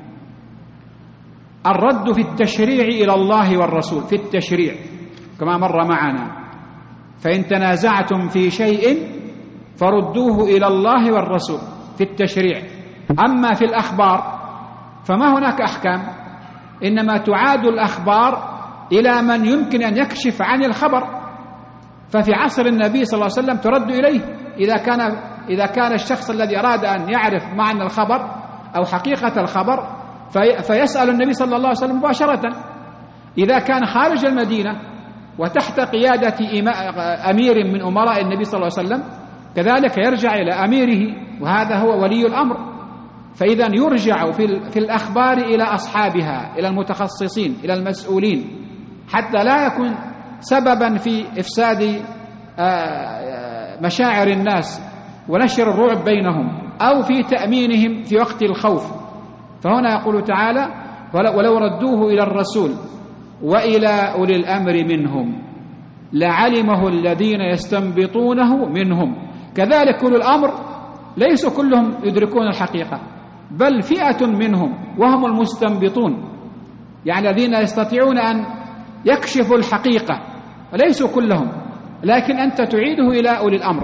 A: الرد في التشريع إلى الله والرسول، في التشريع كما مر معنا: فإن تنازعتم في شيء فردوه إلى الله والرسول في التشريع. أما في الأخبار فما هناك أحكام، إنما تعاد الأخبار إلى من يمكن أن يكشف عن الخبر. ففي عصر النبي صلى الله عليه وسلم ترد إليه إذا كان الشخص الذي أراد أن يعرف معنى الخبر أو حقيقة الخبر فيسأل النبي صلى الله عليه وسلم مباشرة. إذا كان خارج المدينة وتحت قيادة أمير من أمراء النبي صلى الله عليه وسلم كذلك يرجع إلى أميره، وهذا هو ولي الأمر. فإذا يرجع في الأخبار إلى أصحابها، إلى المتخصصين، إلى المسؤولين، حتى لا يكون سببا في إفساد مشاعر الناس ونشر الرعب بينهم أو في تأمينهم في وقت الخوف. فهنا يقول تعالى: ولو ردوه إلى الرسول وإلى أولي الأمر منهم لعلمه الذين يستنبطونه منهم. كذلك أولي الأمر ليسوا كلهم يدركون الحقيقة، بل فئة منهم وهم المستنبطون، يعني الذين يستطيعون أن يكشفوا الحقيقة، وليسوا كلهم، لكن أنت تعيده إلى أولي الأمر.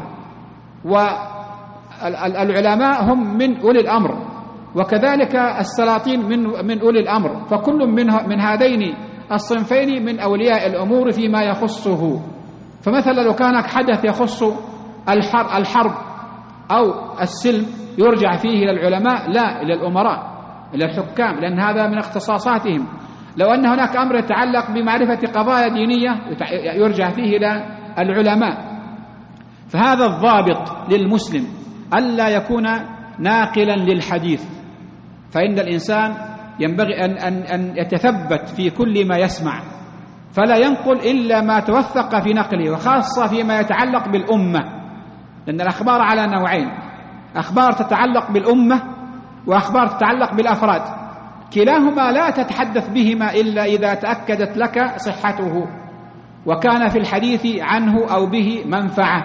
A: والعلماء هم من أولي الأمر، وكذلك السلاطين من أولي الأمر، فكل من هذين الصنفين من أولياء الأمور فيما يخصه. فمثلا لو كان حدث يخص الحرب أو السلم يرجع فيه إلى العلماء، لا إلى الأمراء، إلى الحكام، لأن هذا من اختصاصاتهم. لو أن هناك أمر يتعلق بمعرفة قضايا دينية يرجع فيه إلى العلماء. فهذا الضابط للمسلم ألا يكون ناقلا للحديث، فإن الإنسان ينبغي أن يتثبت في كل ما يسمع، فلا ينقل إلا ما توثق في نقله، وخاصة فيما يتعلق بالأمة، لأن الأخبار على نوعين: أخبار تتعلق بالأمة وأخبار تتعلق بالأفراد، كلاهما لا تتحدث بهما إلا إذا تأكدت لك صحته وكان في الحديث عنه أو به منفعة.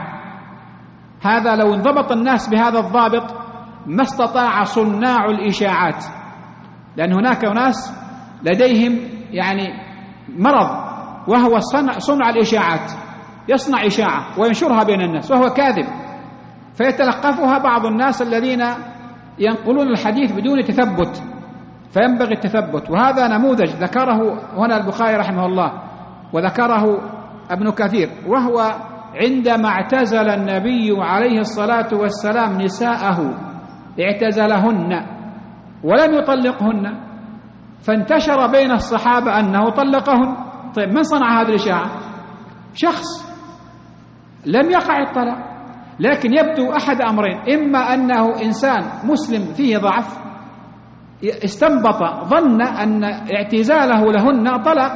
A: هذا لو انضبط الناس بهذا الضابط ما استطاع صناع الإشاعات، لأن هناك ناس لديهم يعني مرض وهو صنع الإشاعات، يصنع إشاعة وينشرها بين الناس وهو كاذب، فيتلقفها بعض الناس الذين ينقلون الحديث بدون تثبت، فينبغي التثبت. وهذا نموذج ذكره هنا البخاري رحمه الله وذكره ابن كثير، وهو عندما اعتزل النبي عليه الصلاة والسلام نساءه اعتزلهن ولم يطلقهن، فانتشر بين الصحابة أنه طلقهن. طيب من صنع هذه الإشاعة؟ شخص لم يقع الطلاق، لكن يبدو أحد أمرين: إما أنه إنسان مسلم فيه ضعف استنبط ظن أن اعتزاله لهن طلاق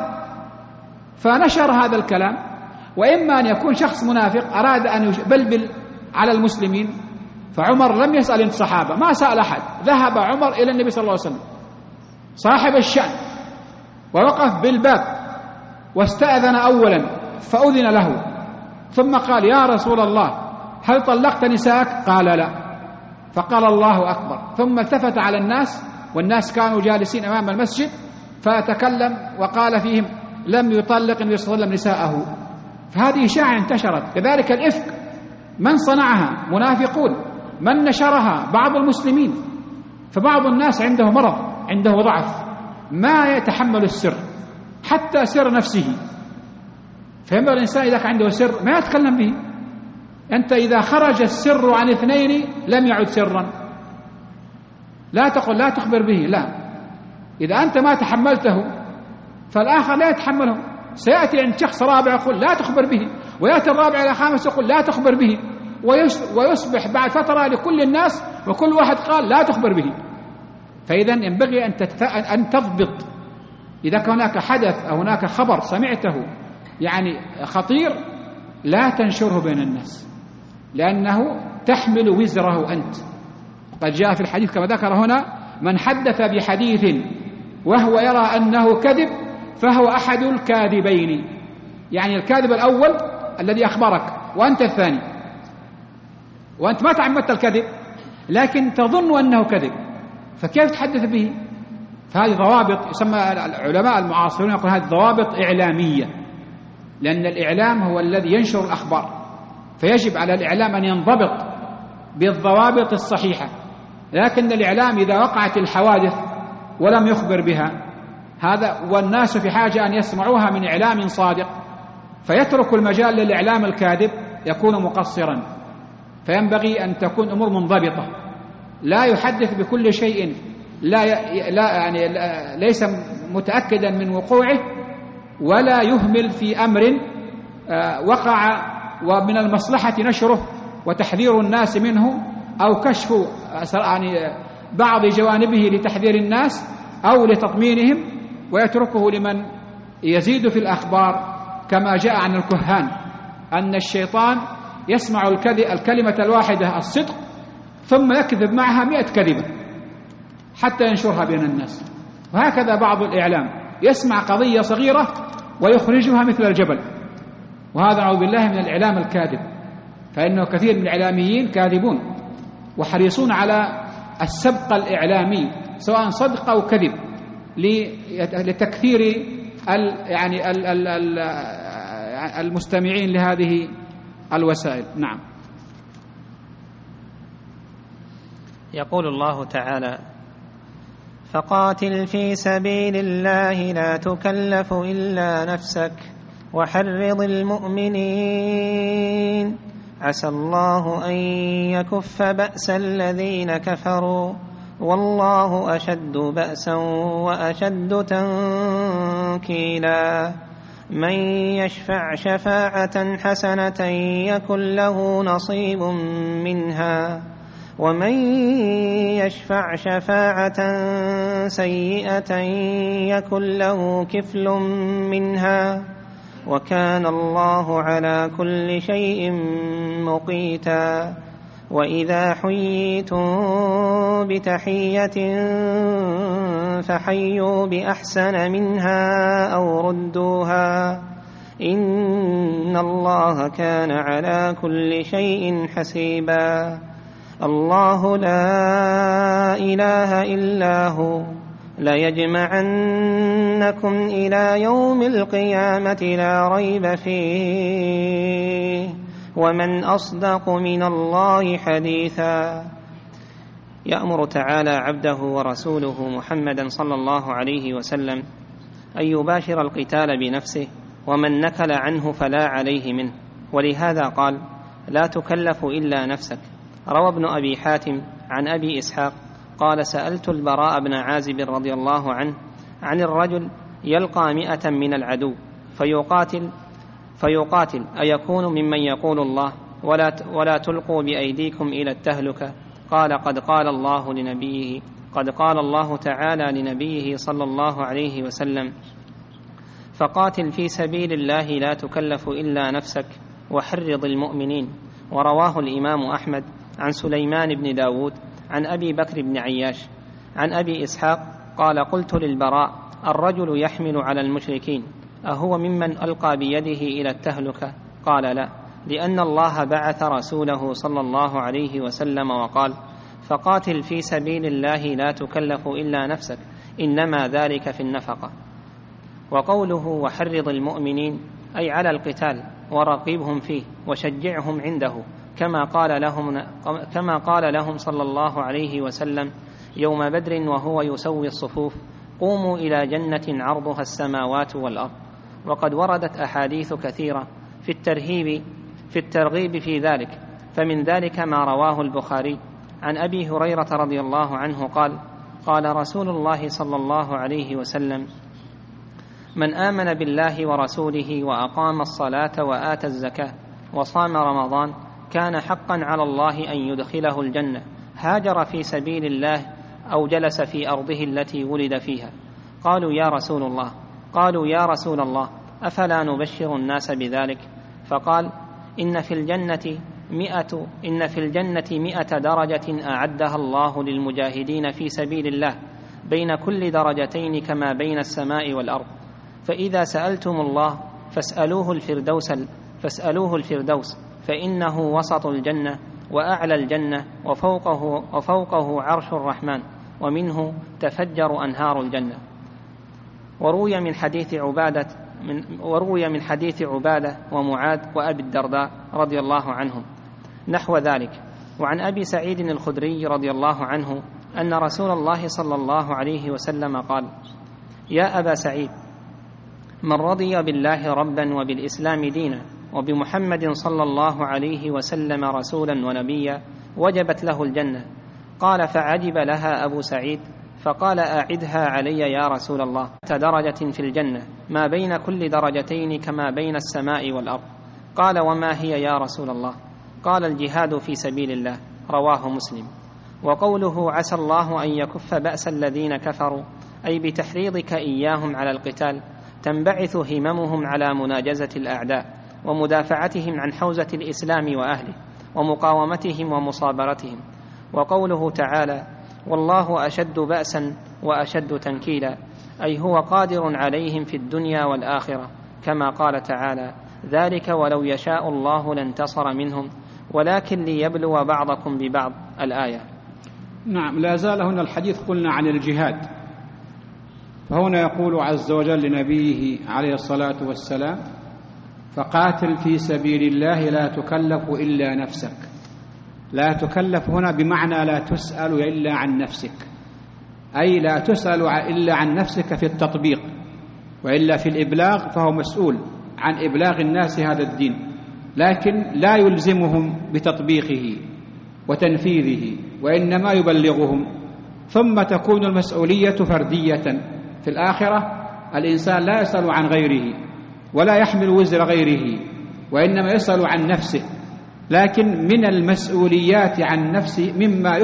A: فنشر هذا الكلام، وإما أن يكون شخص منافق أراد أن يبلبل على المسلمين. فعمر لم يسأل الصحابة، ما سأل أحد، ذهب عمر إلى النبي صلى الله عليه وسلم صاحب الشأن ووقف بالباب واستأذن أولا فأذن له، ثم قال: يا رسول الله هل طلقت نساءك؟ قال: لا. فقال: الله أكبر. ثم التفت على الناس، والناس كانوا جالسين أمام المسجد، فتكلم وقال فيهم: لم يطلق النبي صلى الله عليه وسلم نساءه. فهذه إشاعة انتشرت. كذلك الإفك من صنعها؟ منافقون، من نشرها؟ بعض المسلمين. فبعض الناس عنده مرض، عنده ضعف، ما يتحمل السر حتى سر نفسه. فينبغي الإنسان إذا كان عنده سر ما يتكلم به. أنت إذا خرج السر عن اثنين لم يعد سرا، لا تقل لا تخبر به، لا. إذا أنت ما تحملته فالآخر لا يتحمله، سيأتي عند شخص رابع يقول لا تخبر به، ويأتي الرابع إلى خامس يقول لا تخبر به، ويصبح بعد فترة لكل الناس وكل واحد قال لا تخبر به. فإذا ينبغي أن تضبط إذا كان هناك حدث أو هناك خبر سمعته يعني خطير لا تنشره بين الناس، لأنه تحمل وزره أنت. قد جاء في الحديث كما ذكر هنا: من حدث بحديث وهو يرى أنه كذب فهو أحد الكاذبين، يعني الكاذب الأول الذي أخبرك وأنت الثاني، وأنت ما تعمدت الكذب لكن تظن أنه كذب، فكيف تحدث به؟ فهذه ضوابط يسمى العلماء المعاصرون يقول هذه ضوابط إعلامية، لأن الإعلام هو الذي ينشر الأخبار، فيجب على الإعلام أن ينضبط بالضوابط الصحيحة. لكن الإعلام إذا وقعت الحوادث ولم يخبر بها هذا، والناس في حاجة أن يسمعوها من إعلام صادق، فيترك المجال للإعلام الكاذب يكون مقصرا. فينبغي أن تكون أمور منضبطة، لا يحدث بكل شيء ليس متأكدا من وقوعه، ولا يهمل في أمر وقع ومن المصلحة نشره وتحذير الناس منه، أو كشف بعض جوانبه لتحذير الناس أو لتطمينهم، ويتركه لمن يزيد في الأخبار. كما جاء عن الكهان أن الشيطان يسمع الكلمة الواحدة الصدق ثم يكذب معها 100 كذبة حتى ينشرها بين الناس. وهكذا بعض الإعلام يسمع قضية صغيرة ويخرجها مثل الجبل، وهذا نعوذ بالله من الإعلام الكاذب، فإنه كثير من الإعلاميين كاذبون وحريصون على السبق الإعلامي سواء صدق أو كذب لتكثير المستمعين لهذه الوسائل. نعم.
B: يقول الله تعالى: فقاتل في سبيل الله لا تكلف إلا نفسك وحرض المؤمنين عسى الله أن يكف بأس الذين كفروا والله أشد بأسا وأشد تنكيلا من يشفع شفاعة حسنة يكن له نصيب منها ومن يشفع شفاعة سيئة يكن له كفل منها وكان الله على كل شيء مقيتا وإذا حييتم بتحية فحيوا بأحسن منها أو ردوها إن الله كان على كل شيء حسيبا الله لا إله إلا هو ليجمعنكم إلى يوم القيامة لا ريب فيه ومن أصدق من الله حديثا. يأمر تعالى عبده ورسوله محمدا صلى الله عليه وسلم أن يباشر القتال بنفسه ومن نكل عنه فلا عليه منه، ولهذا قال: لا تكلف إلا نفسك. روى ابن أبي حاتم عن أبي إسحاق قال: سألت البراء بن عازب رضي الله عنه عن الرجل يلقى 100 من العدو فيقاتل أيكون ممن يقول الله ولا تلقوا بأيديكم إلى التهلكة؟ قال: قد قال الله تعالى لنبيه صلى الله عليه وسلم: فقاتل في سبيل الله لا تكلف إلا نفسك وحرض المؤمنين. ورواه الإمام أحمد عن سليمان بن داود عن أبي بكر بن عياش عن أبي إسحاق قال: قلت للبراء: الرجل يحمل على المشركين أهو ممن ألقى بيده إلى التهلكة؟ قال: لا، لأن الله بعث رسوله صلى الله عليه وسلم وقال: فقاتل في سبيل الله لا تكلف إلا نفسك إنما ذلك في النفقة. وقوله وحرض المؤمنين أي على القتال ورغبهم فيه وشجعهم عنده كما قال لهم صلى الله عليه وسلم يوم بدر وهو يسوي الصفوف: قوموا إلى جنة عرضها السماوات والأرض. وقد وردت أحاديث كثيرة في الترغيب في ذلك، فمن ذلك ما رواه البخاري عن أبي هريرة رضي الله عنه قال: قال رسول الله صلى الله عليه وسلم: من آمن بالله ورسوله وأقام الصلاة وآتى الزكاة وصام رمضان كان حقا على الله أن يدخله الجنة، هاجر في سبيل الله أو جلس في أرضه التي ولد فيها. قالوا يا رسول الله أفلا نبشر الناس بذلك؟ فقال إن في الجنة 100 درجة أعدها الله للمجاهدين في سبيل الله، بين كل درجتين كما بين السماء والأرض. فإذا سألتم الله فاسألوه الفردوس، فإنه وسط الجنة وأعلى الجنة وفوقه عرش الرحمن، ومنه تفجر أنهار الجنة. وروي من حديث عبادة ومعاذ وأبي الدرداء رضي الله عنهم نحو ذلك. وعن أبي سعيد الخدري رضي الله عنه أن رسول الله صلى الله عليه وسلم قال: يا أبا سعيد، من رضي بالله ربا وبالإسلام دينا وبمحمد صلى الله عليه وسلم رسولا ونبيا وجبت له الجنة. قال: فعجب لها أبو سعيد فقال: أعدها علي يا رسول الله. درجة في الجنة ما بين كل درجتين كما بين السماء والأرض. قال: وما هي يا رسول الله؟ قال: الجهاد في سبيل الله. رواه مسلم. وقوله عسى الله أن يكف بأس الذين كفروا، أي بتحريضك إياهم على القتال تنبعث هممهم على مناجزة الأعداء ومدافعتهم عن حوزة الإسلام وأهله ومقاومتهم ومصابرتهم. وقوله تعالى: والله أشد بأسا وأشد تنكيلا، أي هو قادر عليهم في الدنيا والآخرة، كما قال تعالى: ذلك ولو يشاء الله لانتصر منهم ولكن ليبلو بعضكم ببعض. الآية.
A: نعم، لا زال هنا الحديث قلنا عن الجهاد، فهنا يقول عز وجل لنبيه عليه الصلاة والسلام: فقاتل في سبيل الله لا تكلف إلا نفسك. لا تكلف هنا بمعنى لا تسأل إلا عن نفسك، أي لا تسأل إلا عن نفسك في التطبيق، وإلا في الإبلاغ فهو مسؤول عن إبلاغ الناس هذا الدين، لكن لا يلزمهم بتطبيقه وتنفيذه، وإنما يبلغهم. ثم تكون المسؤولية فردية في الآخرة. الإنسان لا يسأل عن غيره ولا يحمل وزر غيره، وإنما يسأل عن نفسه. لكن من المسؤوليات عن نفسه مما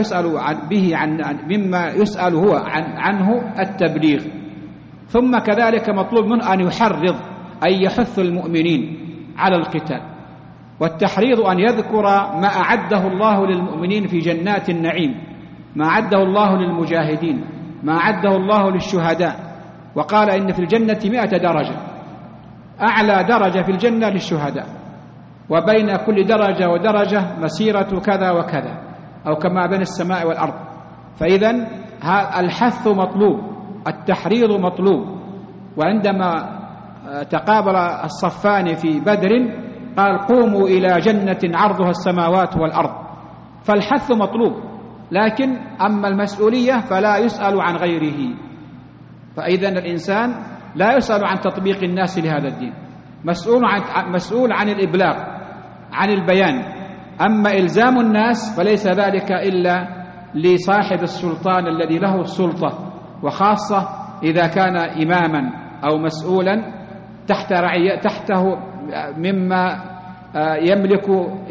A: يسأل هو عنه التبليغ. ثم كذلك مطلوب منه أن يحرض، أي يحث المؤمنين على القتال. والتحريض أن يذكر ما أعده الله للمؤمنين في جنات النعيم، ما أعده الله للمجاهدين، ما أعده الله للشهداء. وقال إن في الجنة 100 درجة، أعلى درجة في الجنة للشهداء، وبين كل درجة ودرجة مسيرة كذا وكذا، أو كما بين السماء والأرض. فإذن الحث مطلوب، التحريض مطلوب. وعندما تقابل الصفان في بدر قال: قوموا إلى جنة عرضها السماوات والأرض. فالحث مطلوب، لكن أما المسؤولية فلا يسأل عن غيره. فإذن الإنسان لا يسأل عن تطبيق الناس لهذا الدين، مسؤول عن الإبلاغ، عن البيان. أما إلزام الناس فليس ذلك إلا لصاحب السلطان الذي له السلطة، وخاصة إذا كان إماما أو مسؤولا تحته مما يملك،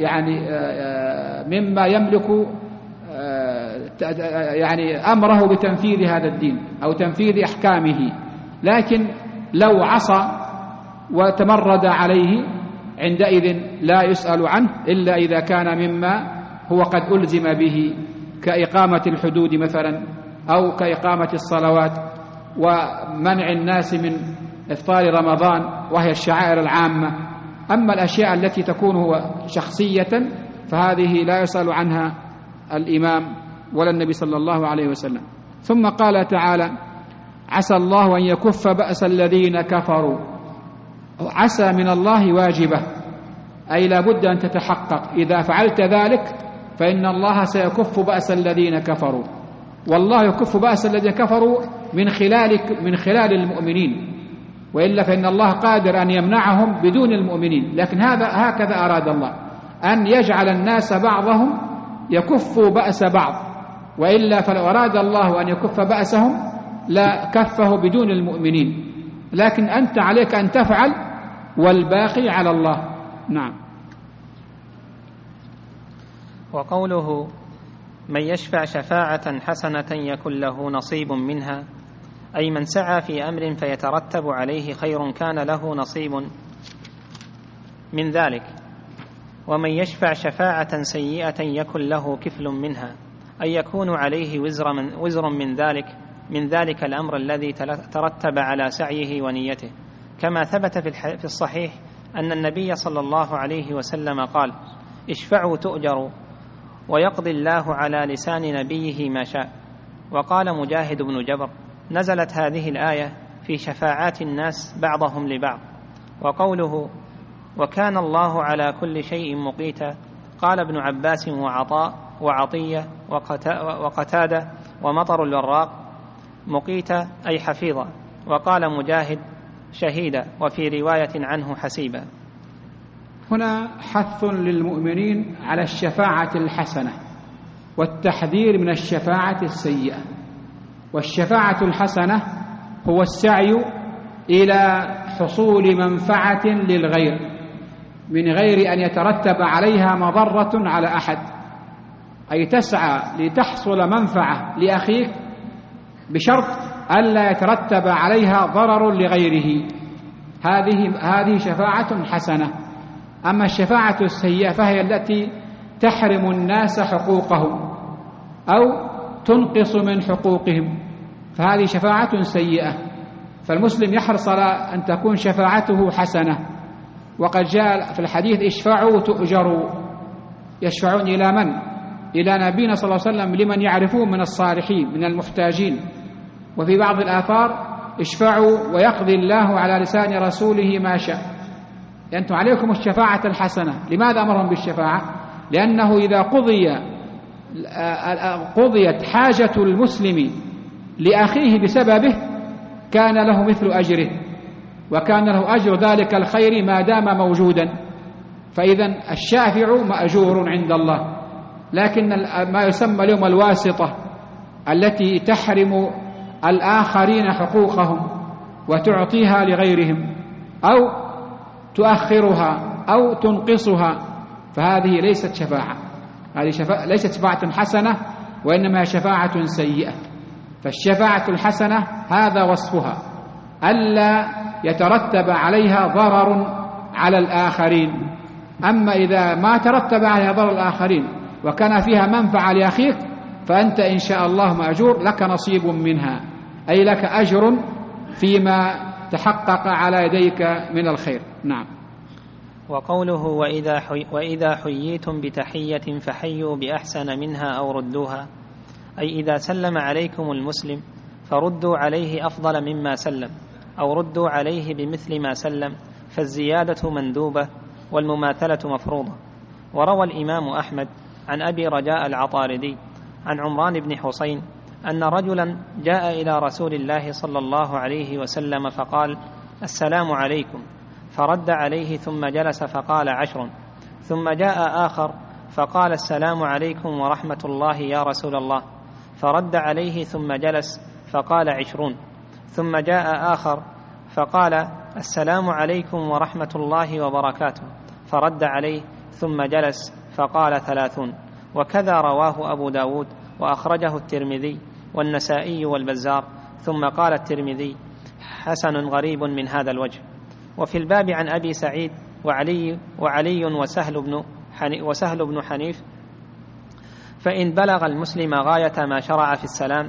A: يعني أمره بتنفيذ هذا الدين أو تنفيذ أحكامه. لكن لو عصى وتمرد عليه عندئذ لا يسأل عنه إلا إذا كان مما هو قد ألزم به، كإقامة الحدود مثلا، أو كإقامة الصلوات، ومنع الناس من إفطار رمضان وهي الشعائر العامة. أما الأشياء التي تكون هو شخصية فهذه لا يسأل عنها الإمام ولا النبي صلى الله عليه وسلم. ثم قال تعالى: عسى الله أن يكف بأس الذين كفروا. عسى من الله واجبة، أي لا بد أن تتحقق. إذا فعلت ذلك فإن الله سيكف بأس الذين كفروا، والله يكف بأس الذين كفروا من خلال المؤمنين، وإلا فإن الله قادر أن يمنعهم بدون المؤمنين. لكن هكذا أراد الله، أن يجعل الناس بعضهم يكفوا بأس بعض، وإلا فلو أراد الله أن يكف بأسهم لا كفه بدون المؤمنين. لكن أنت عليك أن تفعل، والباقي على الله. نعم.
B: وقوله من يشفع شفاعة حسنة يكن له نصيب منها، أي من سعى في أمر فيترتب عليه خير كان له نصيب من ذلك. ومن يشفع شفاعة سيئة يكن له كفل منها، أي يكون عليه وزر من ذلك الأمر الذي ترتب على سعيه ونيته، كما ثبت في الصحيح أن النبي صلى الله عليه وسلم قال: اشفعوا تؤجروا، ويقضي الله على لسان نبيه ما شاء. وقال مجاهد بن جبر: نزلت هذه الآية في شفاعات الناس بعضهم لبعض. وقوله: وكان الله على كل شيء مقيتا، قال ابن عباس وعطاء وعطية وقتادة ومطر الوراق: مقيتا أي حفيظا. وقال مجاهد: شهيدا، وفي رواية عنه حسيبا.
A: هنا حث للمؤمنين على الشفاعة الحسنة والتحذير من الشفاعة السيئة. والشفاعة الحسنة هو السعي إلى حصول منفعة للغير من غير أن يترتب عليها مضرة على أحد، أي تسعى لتحصل منفعة لأخيك بشرط ألا يترتب عليها ضرر لغيره. هذه شفاعة حسنة. أما الشفاعة السيئة فهي التي تحرم الناس حقوقهم أو تنقص من حقوقهم، فهذه شفاعة سيئة. فالمسلم يحرص على أن تكون شفاعته حسنة. وقد جاء في الحديث: اشفعوا تؤجروا. يشفعون إلى من؟ إلى نبينا صلى الله عليه وسلم، لمن يعرفون من الصالحين من المحتاجين. وفي بعض الآثار: اشفعوا ويقضي الله على لسان رسوله ما شاء. أنتم عليكم الشفاعة الحسنة. لماذا أمرهم بالشفاعة؟ لأنه إذا قضيت حاجة المسلم لأخيه بسببه كان له مثل أجره، وكان له أجر ذلك الخير ما دام موجودا. فإذا الشافع مأجور عند الله. لكن ما يسمى اليوم الواسطة التي تحرم الآخرين حقوقهم وتعطيها لغيرهم أو تؤخرها أو تنقصها، فهذه ليست شفاعة. هذه ليست شفاعة حسنة، وإنما شفاعة سيئة. فالشفاعة الحسنة هذا وصفها: ألا يترتب عليها ضرر على الآخرين. أما إذا ما ترتب عليها ضرر الآخرين وكان فيها منفعة لأخيك فأنت إن شاء الله مأجور، لك نصيب منها، أي لك أجر فيما تحقق على يديك من الخير. نعم.
B: وقوله: وإذا حييتم بتحية فحيوا بأحسن منها أو ردوها، أي إذا سلم عليكم المسلم فردوا عليه أفضل مما سلم، أو ردوا عليه بمثل ما سلم، فالزيادة مندوبة والمماثلة مفروضة. وروى الإمام أحمد عن أبي رجاء العطاردي عن عمران بن حسين أن رجلا جاء إلى رسول الله صلى الله عليه وسلم فقال: السلام عليكم، فرد عليه ثم جلس فقال 10. ثم جاء آخر فقال: السلام عليكم ورحمة الله يا رسول الله، فرد عليه ثم جلس فقال 20. ثم جاء آخر فقال: السلام عليكم ورحمة الله وبركاته، فرد عليه ثم جلس فقال 30. وكذا رواه أبو داود وأخرجه الترمذي والنسائي والبزار. ثم قال الترمذي: حسن غريب من هذا الوجه. وفي الباب عن أبي سعيد وعلي وسهل بن حنيف: فإن بلغ المسلم غاية ما شرع في السلام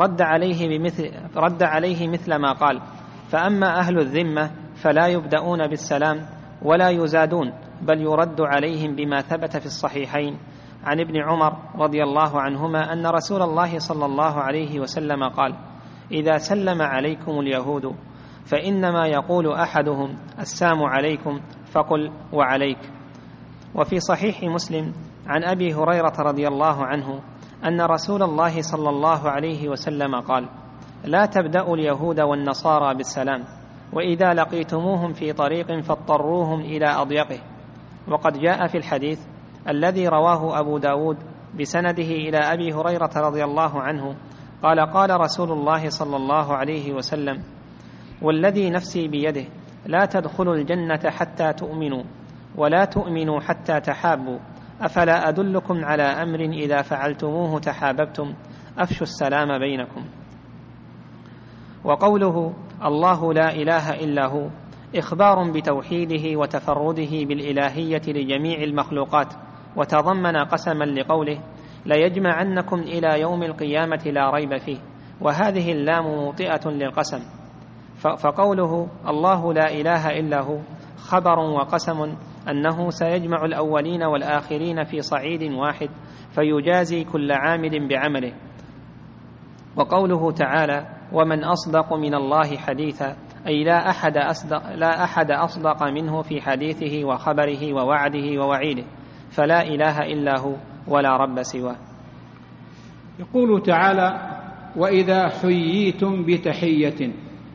B: رد عليه مثل ما قال. فأما أهل الذمة فلا يبدأون بالسلام ولا يزادون، بل يرد عليهم بما ثبت في الصحيحين عن ابن عمر رضي الله عنهما أن رسول الله صلى الله عليه وسلم قال: إذا سلم عليكم اليهود فإنما يقول أحدهم: السلام عليكم، فقل وعليك. وفي صحيح مسلم عن أبي هريرة رضي الله عنه أن رسول الله صلى الله عليه وسلم قال: لا تبدأوا اليهود والنصارى بالسلام، وإذا لقيتموهم في طريق فاضطروهم إلى أضيقه. وقد جاء في الحديث الذي رواه أبو داود بسنده إلى أبي هريرة رضي الله عنه قال: قال رسول الله صلى الله عليه وسلم: والذي نفسي بيده لا تدخلوا الجنة حتى تؤمنوا، ولا تؤمنوا حتى تحابوا، أفلا أدلكم على أمر إذا فعلتموه تحاببتم أفشوا السلام بينكم. وقوله الله لا إله إلا هو إخبار بتوحيده وتفرده بالإلهية لجميع المخلوقات، وتضمن قسما لقوله ليجمعنكم إلى يوم القيامة لا ريب فيه، وهذه اللام موطئة للقسم. فقوله الله لا إله إلا هو خبر وقسم أنه سيجمع الأولين والآخرين في صعيد واحد فيجازي كل عامل بعمله. وقوله تعالى ومن أصدق من الله حديثا أي لا أحد أصدق منه في حديثه وخبره ووعده ووعيده، فلا إله إلا هو ولا رب سواه.
A: يقول تعالى وإذا حييتم بتحية،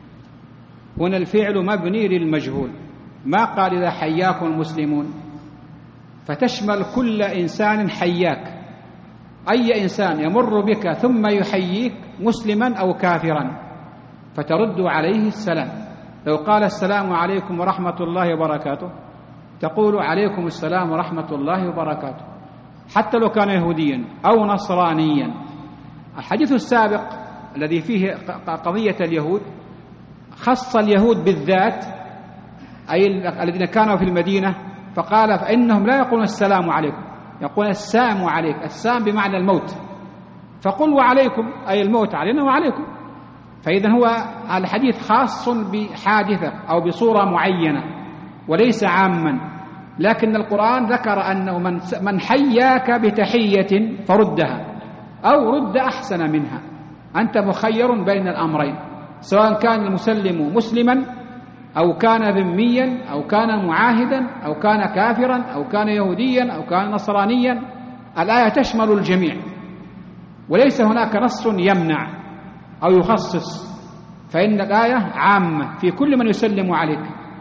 A: هنا الفعل مبني للمجهول، ما قال إذا حياكم المسلمون، فتشمل كل إنسان حياك، أي إنسان يمر بك ثم يحييك مسلما أو كافرا فترد عليه السلام. لو قال السلام عليكم ورحمة الله وبركاته تقول عليكم السلام ورحمة الله وبركاته، حتى لو كان يهوديا أو نصرانيا. الحديث السابق الذي فيه قضية اليهود خص اليهود بالذات، أي الذين كانوا في المدينة، فقال فإنهم لا يقولون السلام عليكم، يقول السام عليك، السام بمعنى الموت، فقل وعليكم أي الموت علينا وعليكم. فإذا هو الحديث خاص بحادثة أو بصورة معينة وليس عاما، لكن القرآن ذكر أنه من حياك بتحية فردها أو رد أحسن منها، أنت مخير بين الأمرين، سواء كان المسلم مسلما أو كان ذميا أو كان معاهدا أو كان كافرا أو كان يهوديا أو كان نصرانيا، الآية تشمل الجميع وليس هناك نص يمنع أو يخصص، فإن الآية عامة في كل من يسلم عليك.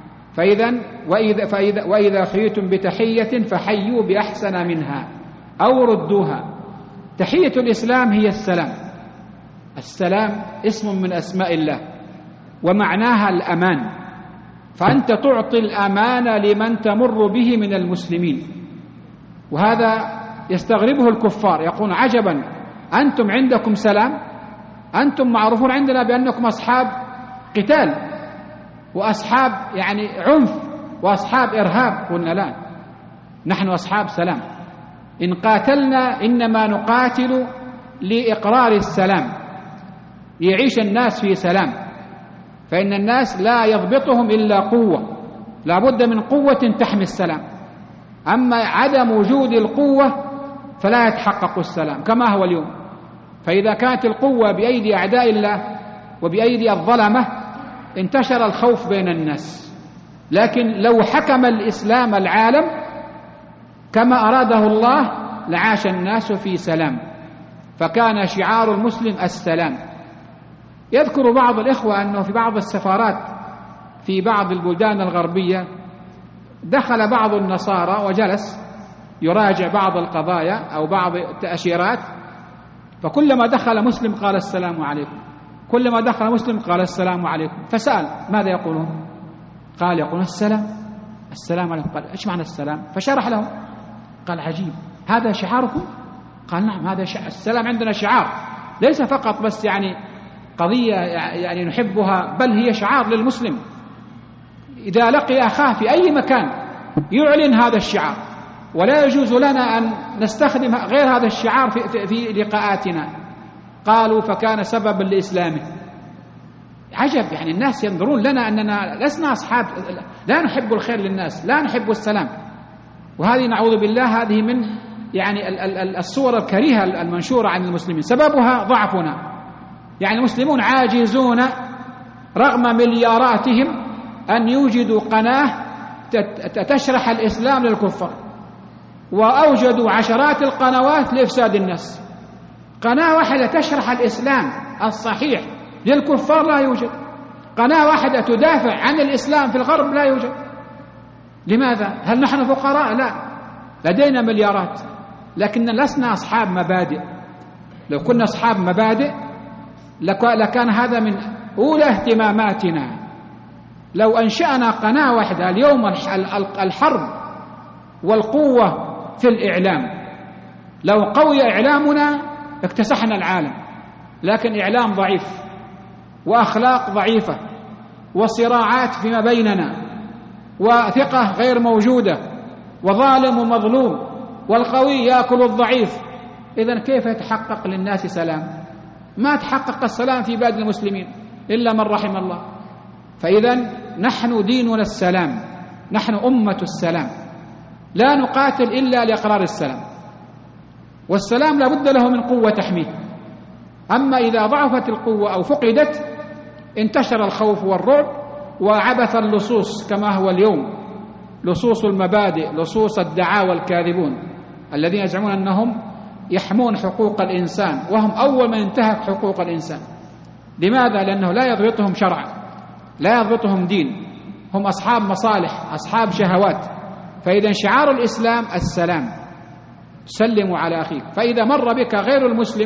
A: وإذا حييتم بتحية فحيوا بأحسن منها أو ردوها. تحية الإسلام هي السلام، السلام اسم من أسماء الله ومعناها الأمان، فأنت تعطي الأمان لمن تمر به من المسلمين، وهذا يستغربه الكفار، يقولون عجبا أنتم عندكم سلام، أنتم معروفون عندنا بأنكم أصحاب قتال وأصحاب يعني عنف وأصحاب إرهاب. قلنا لا، نحن أصحاب سلام، إن قاتلنا إنما نقاتل لإقرار السلام، يعيش الناس في سلام، فإن الناس لا يضبطهم إلا قوة، لا بد من قوة تحمي السلام، أما عدم وجود القوة فلا يتحقق السلام كما هو اليوم. فإذا كانت القوة بأيدي أعداء الله وبأيدي الظلمة انتشر الخوف بين الناس، لكن لو حكم الإسلام العالم كما أراده الله لعاش الناس في سلام، فكان شعار المسلم السلام. يذكر بعض الإخوة أنه في بعض السفارات في بعض البلدان الغربية دخل بعض النصارى وجلس يراجع بعض القضايا أو بعض التأشيرات، فكلما دخل مسلم قال السلام عليكم، كلما دخل مسلم قال السلام عليكم، فسأل ماذا يقولون؟ قال يقولون السلام عليكم. قال إيش معنى السلام؟ فشرح لهم، قال عجيب هذا شعاركم؟ قال نعم هذا السلام عندنا شعار، ليس فقط بس يعني قضية يعني نحبها، بل هي شعار للمسلم، إذا لقي أخاه في أي مكان يعلن هذا الشعار، ولا يجوز لنا أن نستخدم غير هذا الشعار في لقاءاتنا. قالوا فكان سببا لإسلامه. عجب، يعني الناس ينظرون لنا أننا لسنا أصحاب، لا نحب الخير للناس، لا نحب السلام، وهذه نعوذ بالله هذه من يعني الصور الكريهة المنشورة عن المسلمين، سببها ضعفنا. يعني المسلمون عاجزون رغم ملياراتهم أن يوجدوا قناة تشرح الإسلام للكفار، وأوجدوا عشرات القنوات لإفساد الناس. قناة واحدة تشرح الإسلام الصحيح للكفار لا يوجد، قناة واحدة تدافع عن الإسلام في الغرب لا يوجد. لماذا؟ هل نحن فقراء؟ لا، لدينا مليارات، لكن لسنا أصحاب مبادئ. لو كنا أصحاب مبادئ لكان هذا من أولى اهتماماتنا. لو أنشأنا قناة واحدة اليوم، الحرب والقوة في الإعلام. لو قوي إعلامنا اكتسحنا العالم، لكن إعلام ضعيف وأخلاق ضعيفة وصراعات فيما بيننا وثقة غير موجودة وظالم ومظلوم والقوي يأكل الضعيف. إذن كيف يتحقق للناس سلام؟ ما تحقق السلام في بلاد المسلمين إلا من رحم الله. فإذن نحن ديننا السلام، نحن أمة السلام، لا نقاتل إلا لإقرار السلام، والسلام لا بد له من قوة تحميه. أما إذا ضعفت القوة أو فقدت انتشر الخوف والرعب وعبث اللصوص كما هو اليوم، لصوص المبادئ، لصوص الدعاوى الكاذبون الذين يزعمون أنهم يحمون حقوق الإنسان وهم أول من انتهك حقوق الإنسان. لماذا؟ لأنه لا يضبطهم شرع، لا يضبطهم دين، هم أصحاب مصالح، أصحاب شهوات. فإذا شعار الإسلام السلام، سلموا على أخيك. فإذا مر بك غير المسلم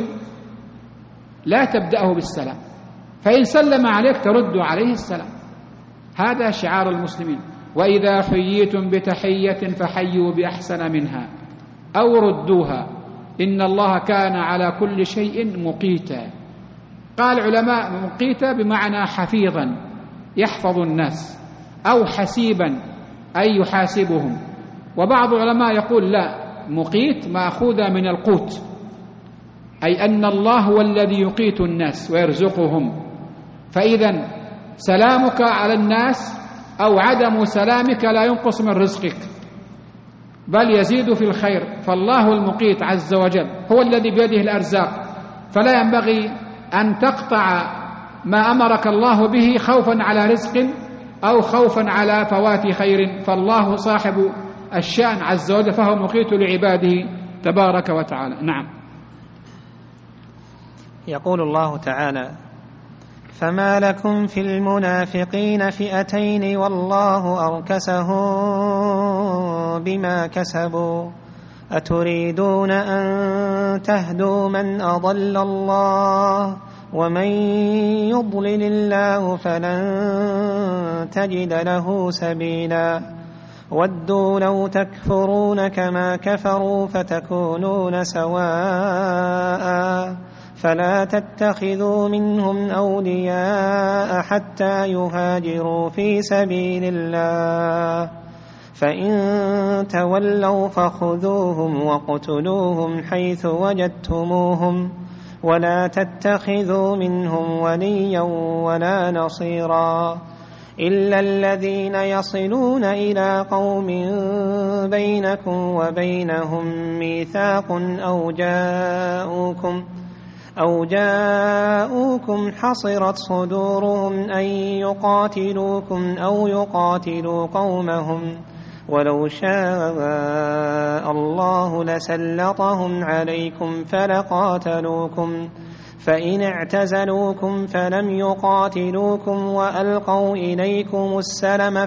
A: لا تبدأه بالسلام، فإن سلم عليك ترد عليه السلام. هذا شعار المسلمين. وإذا حييتم بتحية فحيوا بأحسن منها أو ردوها إن الله كان على كل شيء مقيتا. قال علماء مقيتا بمعنى حفيظا يحفظ الناس، أو حسيبا أي يحاسبهم. وبعض العلماء يقول لا، مقيت مأخوذة من القوت، أي أن الله هو الذي يقيت الناس ويرزقهم. فإذا سلامك على الناس أو عدم سلامك لا ينقص من رزقك بل يزيد في الخير. فالله المقيت عز وجل هو الذي بيده الأرزاق، فلا ينبغي أن تقطع ما أمرك الله به خوفا على رزق أو خوفا على فوات خير. فالله صاحب الشأن عز وجل، فهو مقيت لعباده تبارك وتعالى. نعم.
B: يقول الله تعالى: فما لكم في المنافقين فئتين والله أركسهم بما كسبوا أتريدون أن تهدوا من أضل الله ومن يضلل الله فلن تجد له سبيلا ودوا لو تكفرون كما كفروا فتكونون سواء فلا تتخذوا منهم أولياء حتى يهاجروا في سبيل الله فإن تولوا فخذوهم واقتلوهم حيث وجدتموهم ولا تتخذوا منهم وليا ولا نصيرا إلا الذين يصلون إلى قوم بينكم وبينهم ميثاق أو جاءوكم حصرت صدورهم أن يقاتلوكم أو يقاتلوا قومهم ولو شاء الله لسلطهم عليكم فلقاتلوكم فإن اعتزلوكم فلم يقاتلوكم وألقوا إليكم السلم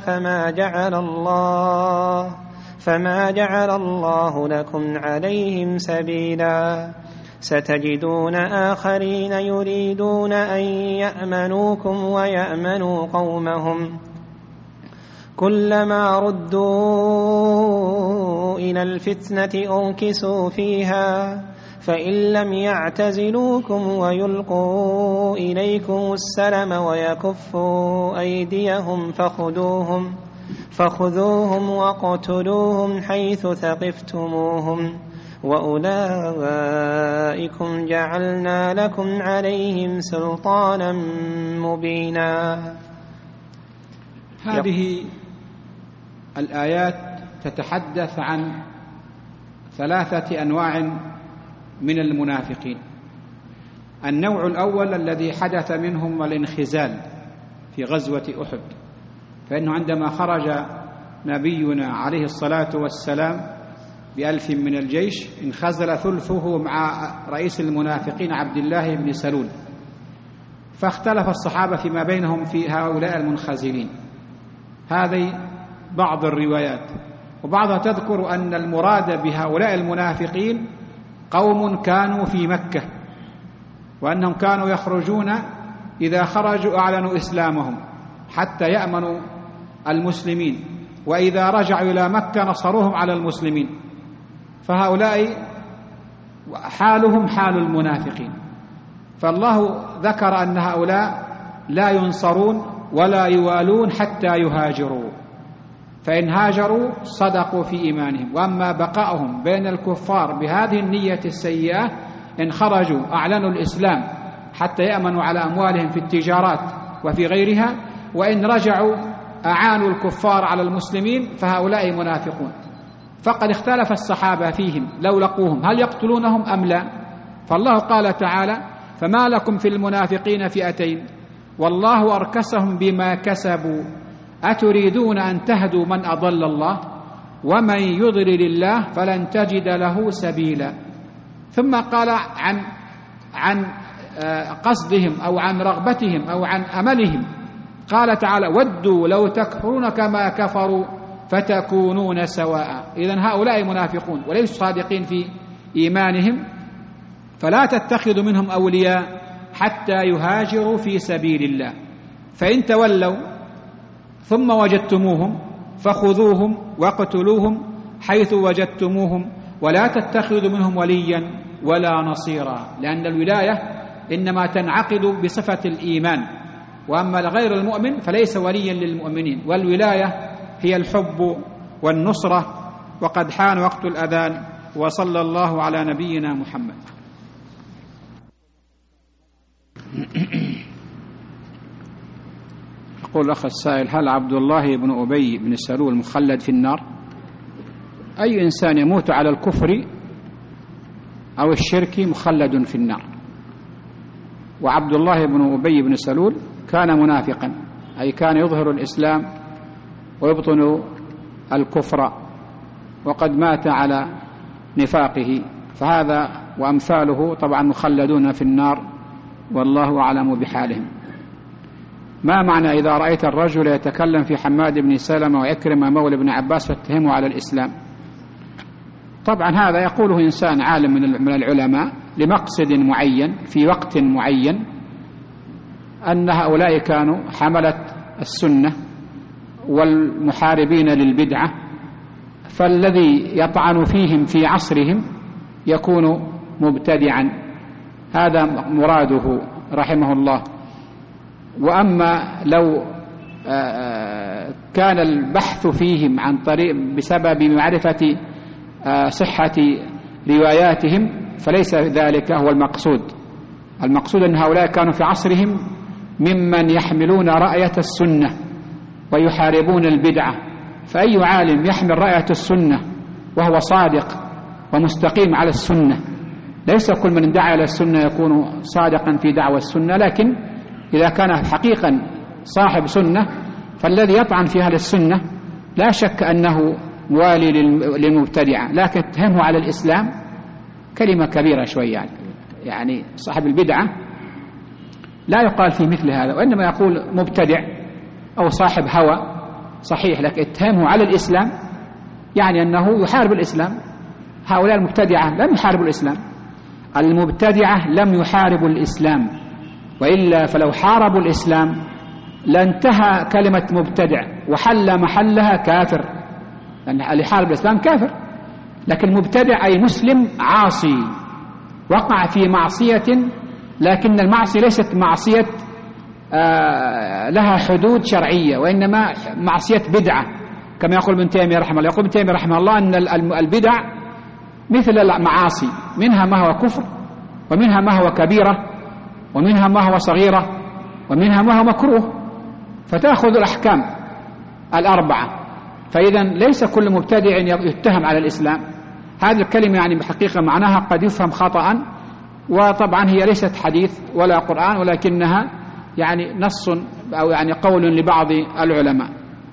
B: فما جعل الله لكم عليهم سبيلا ستجدون آخرين يريدون أن يأمنوكم ويأمنوا قومهم كلما ردوا إلى الفتنة أركسوا فيها فإن لم يعتزلوكم ويلقوا إليكم السلم ويكفوا أيديهم فخذوهم واقتلوهم حيث ثقفتموهم وأولئكم جعلنا لكم عليهم سلطانا مبينا.
A: هذه الآيات تتحدث عن 3 أنواع من المنافقين. النوع الأول الذي حدث منهم الانخزال في غزوة أحد، فإنه عندما خرج نبينا عليه الصلاة والسلام ب1000 من الجيش انخزل ثلثه مع رئيس المنافقين عبد الله بن سلول، فاختلف الصحابة فيما بينهم في هؤلاء المنخزلين. هذه بعض الروايات، وبعضها تذكر أن المراد بهؤلاء المنافقين قوم كانوا في مكة، وأنهم كانوا يخرجون إذا خرجوا أعلنوا إسلامهم حتى يأمنوا المسلمين، وإذا رجعوا إلى مكة نصروهم على المسلمين. فهؤلاء حالهم حال المنافقين. فالله ذكر أن هؤلاء لا ينصرون ولا يوالون حتى يهاجروا، فإن هاجروا صدقوا في إيمانهم. وأما بقاؤهم بين الكفار بهذه النية السيئة، إن خرجوا أعلنوا الإسلام حتى يأمنوا على أموالهم في التجارات وفي غيرها، وإن رجعوا أعانوا الكفار على المسلمين، فهؤلاء منافقون. فقد اختلف الصحابة فيهم لو لقوهم هل يقتلونهم أم لا. فالله قال تعالى: فما لكم في المنافقين فئتين والله أركسهم بما كسبوا أتريدون أن تهدوا من أضل الله ومن يضلل الله فلن تجد له سبيلا. ثم قال عن قصدهم أو عن رغبتهم أو عن أملهم، قال تعالى: ودوا لو تكفرون كما كفروا فتكونون سواء. إذن هؤلاء منافقون وليسوا صادقين في إيمانهم، فلا تتخذوا منهم أولياء حتى يهاجروا في سبيل الله، فإن تولوا ثم وجدتموهم فخذوهم واقتلوهم حيث وجدتموهم ولا تتخذوا منهم وليا ولا نصيرا، لأن الولاية إنما تنعقد بصفة الإيمان، وأما غير المؤمن فليس وليا للمؤمنين، والولاية هي الحب والنصرة. وقد حان وقت الأذان، وصلى الله على نبينا محمد. يقول الأخ السائل: هل عبد الله بن أبي بن سلول مخلد في النار؟ أي إنسان يموت على الكفر أو الشرك مخلد في النار. وعبد الله بن أبي بن سلول كان منافقا، أي كان يظهر الإسلام ويبطن الكفر، وقد مات على نفاقه، فهذا وأمثاله طبعا مخلدون في النار، والله أعلم بحالهم. ما معنى إذا رأيت الرجل يتكلم في حماد بن سلمة ويكرم مولى بن عباس فاتهمه على الإسلام؟ طبعا هذا يقوله إنسان عالم من العلماء لمقصد معين في وقت معين، أن هؤلاء كانوا حملة السنة والمحاربين للبدعة، فالذي يطعن فيهم في عصرهم يكون مبتدعا، هذا مراده رحمه الله. وأما لو كان البحث فيهم عن طريق بسبب معرفة صحة رواياتهم فليس ذلك هو المقصود. المقصود أن هؤلاء كانوا في عصرهم ممن يحملون رأية السنة ويحاربون البدعة، فأي عالم يحمل رأية السنة وهو صادق ومستقيم على السنة، ليس كل من دعا إلى السنة يكون صادقا في دعوة السنة، لكن إذا كان حقيقا صاحب سنة فالذي يطعن في أهل السنة لا شك أنه موالي للمبتدعة، لكن تهمه على الإسلام كلمة كبيرة شوية، يعني صاحب البدعة لا يقال فيه مثل هذا، وإنما يقول مبتدع أو صاحب هوى صحيح، لكن اتهامه على الإسلام يعني أنه يحارب الإسلام. هؤلاء المبتدعة لم يحاربوا الإسلام، المبتدعة لم يحاربوا الإسلام، وإلا فلو حاربوا الإسلام لانتهى كلمة مبتدع وحل محلها كافر، لأن اللي يحارب الإسلام كافر. لكن مبتدع أي مسلم عاصي وقع في معصية، لكن المعصية ليست معصية لها حدود شرعية، وإنما معصية بدعة، كما يقول ابن تيمية رحمه الله. يقول ابن تيمية رحمه الله أن البدع مثل المعاصي، منها ما هو كفر، ومنها ما هو كبيرة، ومنها ما هو صغيرة، ومنها ما هو مكروه، فتأخذ الأحكام الأربعة. فإذا ليس كل مبتدع يتهم على الإسلام. هذه الكلمة يعني بحقيقة معناها قد يفهم خطأ، وطبعا هي ليست حديث ولا قرآن، ولكنها يعني نص أو يعني قول لبعض العلماء.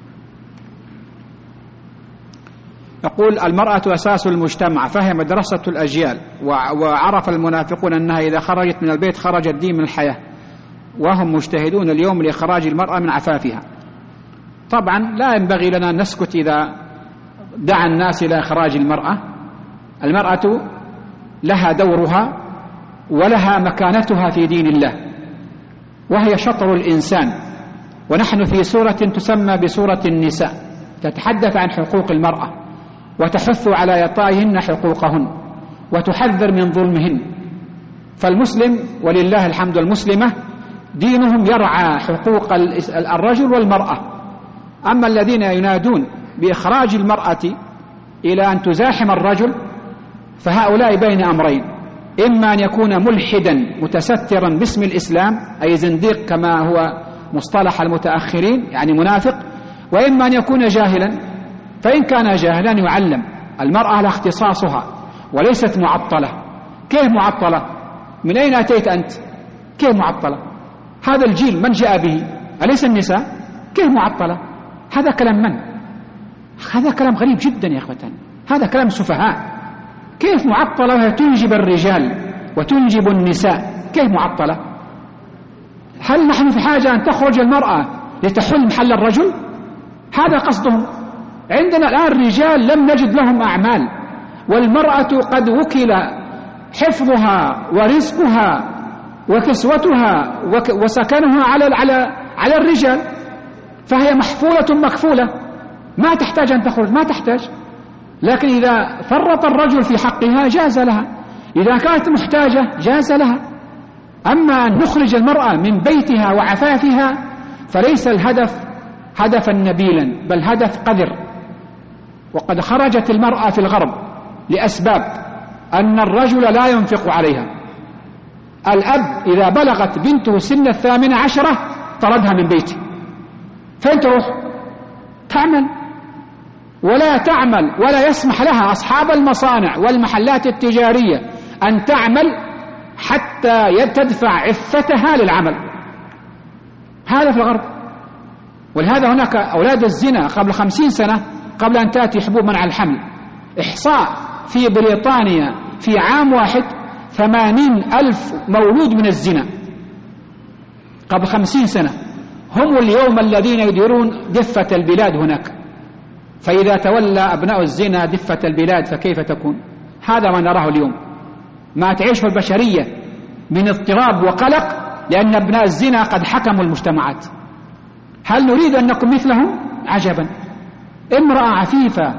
A: يقول: المرأة أساس المجتمع، فهي مدرسة الأجيال، وعرف المنافقون أنها إذا خرجت من البيت خرج الدين من الحياة، وهم مجتهدون اليوم لإخراج المرأة من عفافها. طبعا لا ينبغي لنا أن نسكت إذا دعا الناس إلى إخراج المرأة. المرأة لها دورها ولها مكانتها في دين الله، وهي شطر الإنسان، ونحن في سورة تسمى بسورة النساء تتحدث عن حقوق المرأة، وتحث على إعطائهن حقوقهن وتحذر من ظلمهن. فالمسلم ولله الحمد المسلمة دينهم يرعى حقوق الرجل والمرأة. أما الذين ينادون بإخراج المرأة إلى أن تزاحم الرجل فهؤلاء بين أمرين: إما أن يكون ملحدا متسترا باسم الإسلام أي زنديق كما هو مصطلح المتأخرين يعني منافق، وإما أن يكون جاهلا. فإن كان جاهلا يعلم. المرأة لها اختصاصها وليست معطلة. كيف معطلة؟ من أين أتيت أنت؟ كيف معطلة؟ هذا الجيل من جاء به؟ أليس النساء؟ كيف معطلة؟ هذا كلام من؟ هذا كلام غريب جدا يا أخوتان، هذا كلام سفهاء. كيف معطلة وهي تنجب الرجال وتنجب النساء؟ كيف معطلة؟ هل نحن في حاجة أن تخرج المرأة لتحل محل الرجل؟ هذا قصدهم. عندنا الآن الرجال لم نجد لهم أعمال، والمرأة قد وكل حفظها ورزقها وكسوتها وسكنها على الرجال، فهي محفولة مكفولة، ما تحتاج أن تخرج، ما تحتاج. لكن إذا فرط الرجل في حقها جاز لها، إذا كانت محتاجة جاز لها. أما أن نخرج المرأة من بيتها وعفافها فليس الهدف هدفا نبيلا، بل هدف قذر. وقد خرجت المرأة في الغرب لأسباب: أن الرجل لا ينفق عليها. الأب إذا بلغت بنته سن 18 طردها من بيته. فين تروح؟ تعمل ولا تعمل، ولا يسمح لها أصحاب المصانع والمحلات التجارية أن تعمل حتى تدفع عفتها للعمل. هذا في الغرب. ولهذا هناك أولاد الزنا قبل 50 سنة قبل أن تأتي حبوب منع الحمل، إحصاء في بريطانيا في عام واحد 80,000 مولود من الزنا قبل 50 سنة. هم اليوم الذين يديرون دفة البلاد هناك. فإذا تولى أبناء الزنا دفة البلاد فكيف تكون؟ هذا ما نراه اليوم، ما تعيشه البشرية من اضطراب وقلق لأن أبناء الزنا قد حكموا المجتمعات. هل نريد أن نكون مثلهم؟ عجبا. امرأة عفيفة،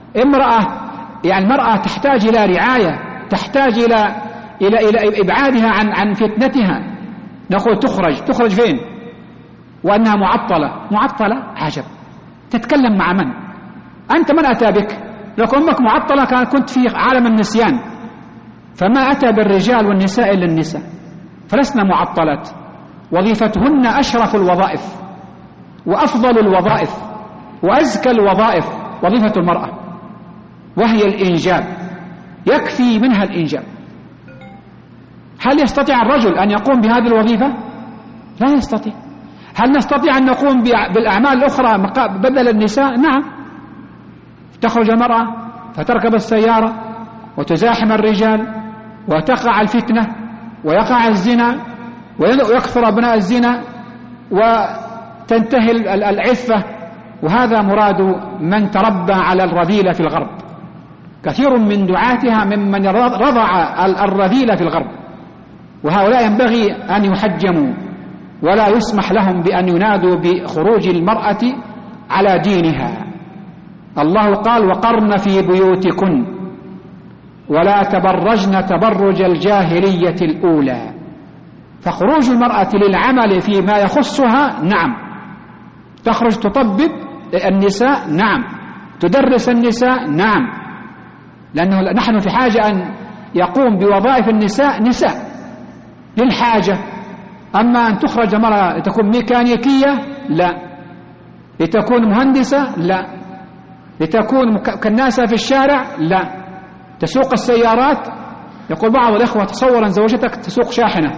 A: المرأة تحتاج إلى رعاية، تحتاج إلى إبعادها عن فتنتها. نقول تخرج فين؟ وأنها معطلة. عجب. تتكلم مع من؟ أنت من أتى بك؟ لو أمك معطلة كنت في عالم النسيان. فما أتى بالرجال والنساء إلا النساء، فلسنا معطلات. وظيفتهن أشرف الوظائف وأفضل الوظائف وأزكى الوظائف وظيفة المرأة، وهي الإنجاب. يكفي منها الإنجاب. هل يستطيع الرجل أن يقوم بهذه الوظيفة؟ لا يستطيع. هل نستطيع أن نقوم بالأعمال الأخرى بدل النساء؟ نعم. تخرج المرأة فتركب السيارة وتزاحم الرجال وتقع الفتنة ويقع الزنا ويكثر أبناء الزنا وتنتهي العفة. وهذا مراد من تربى على الرذيلة في الغرب. كثير من دعاتها ممن رضع الرذيلة في الغرب، وهؤلاء ينبغي أن يحجموا ولا يسمح لهم بأن ينادوا بخروج المرأة على دينها. الله قال: وقرن في بيوتكن ولا تبرجن تبرج الجاهلية الأولى. فخروج المرأة للعمل فيما يخصها نعم، تخرج تطبب النساء نعم، تدرس النساء نعم، لأنه نحن في حاجة أن يقوم بوظائف النساء نساء للحاجة. أما أن تخرج المرأة لتكون ميكانيكية لا، لتكون مهندسة لا، لتكون كناسة في الشارع لا، تسوق السيارات. يقول بعض الإخوة: تصور أن زوجتك تسوق شاحنة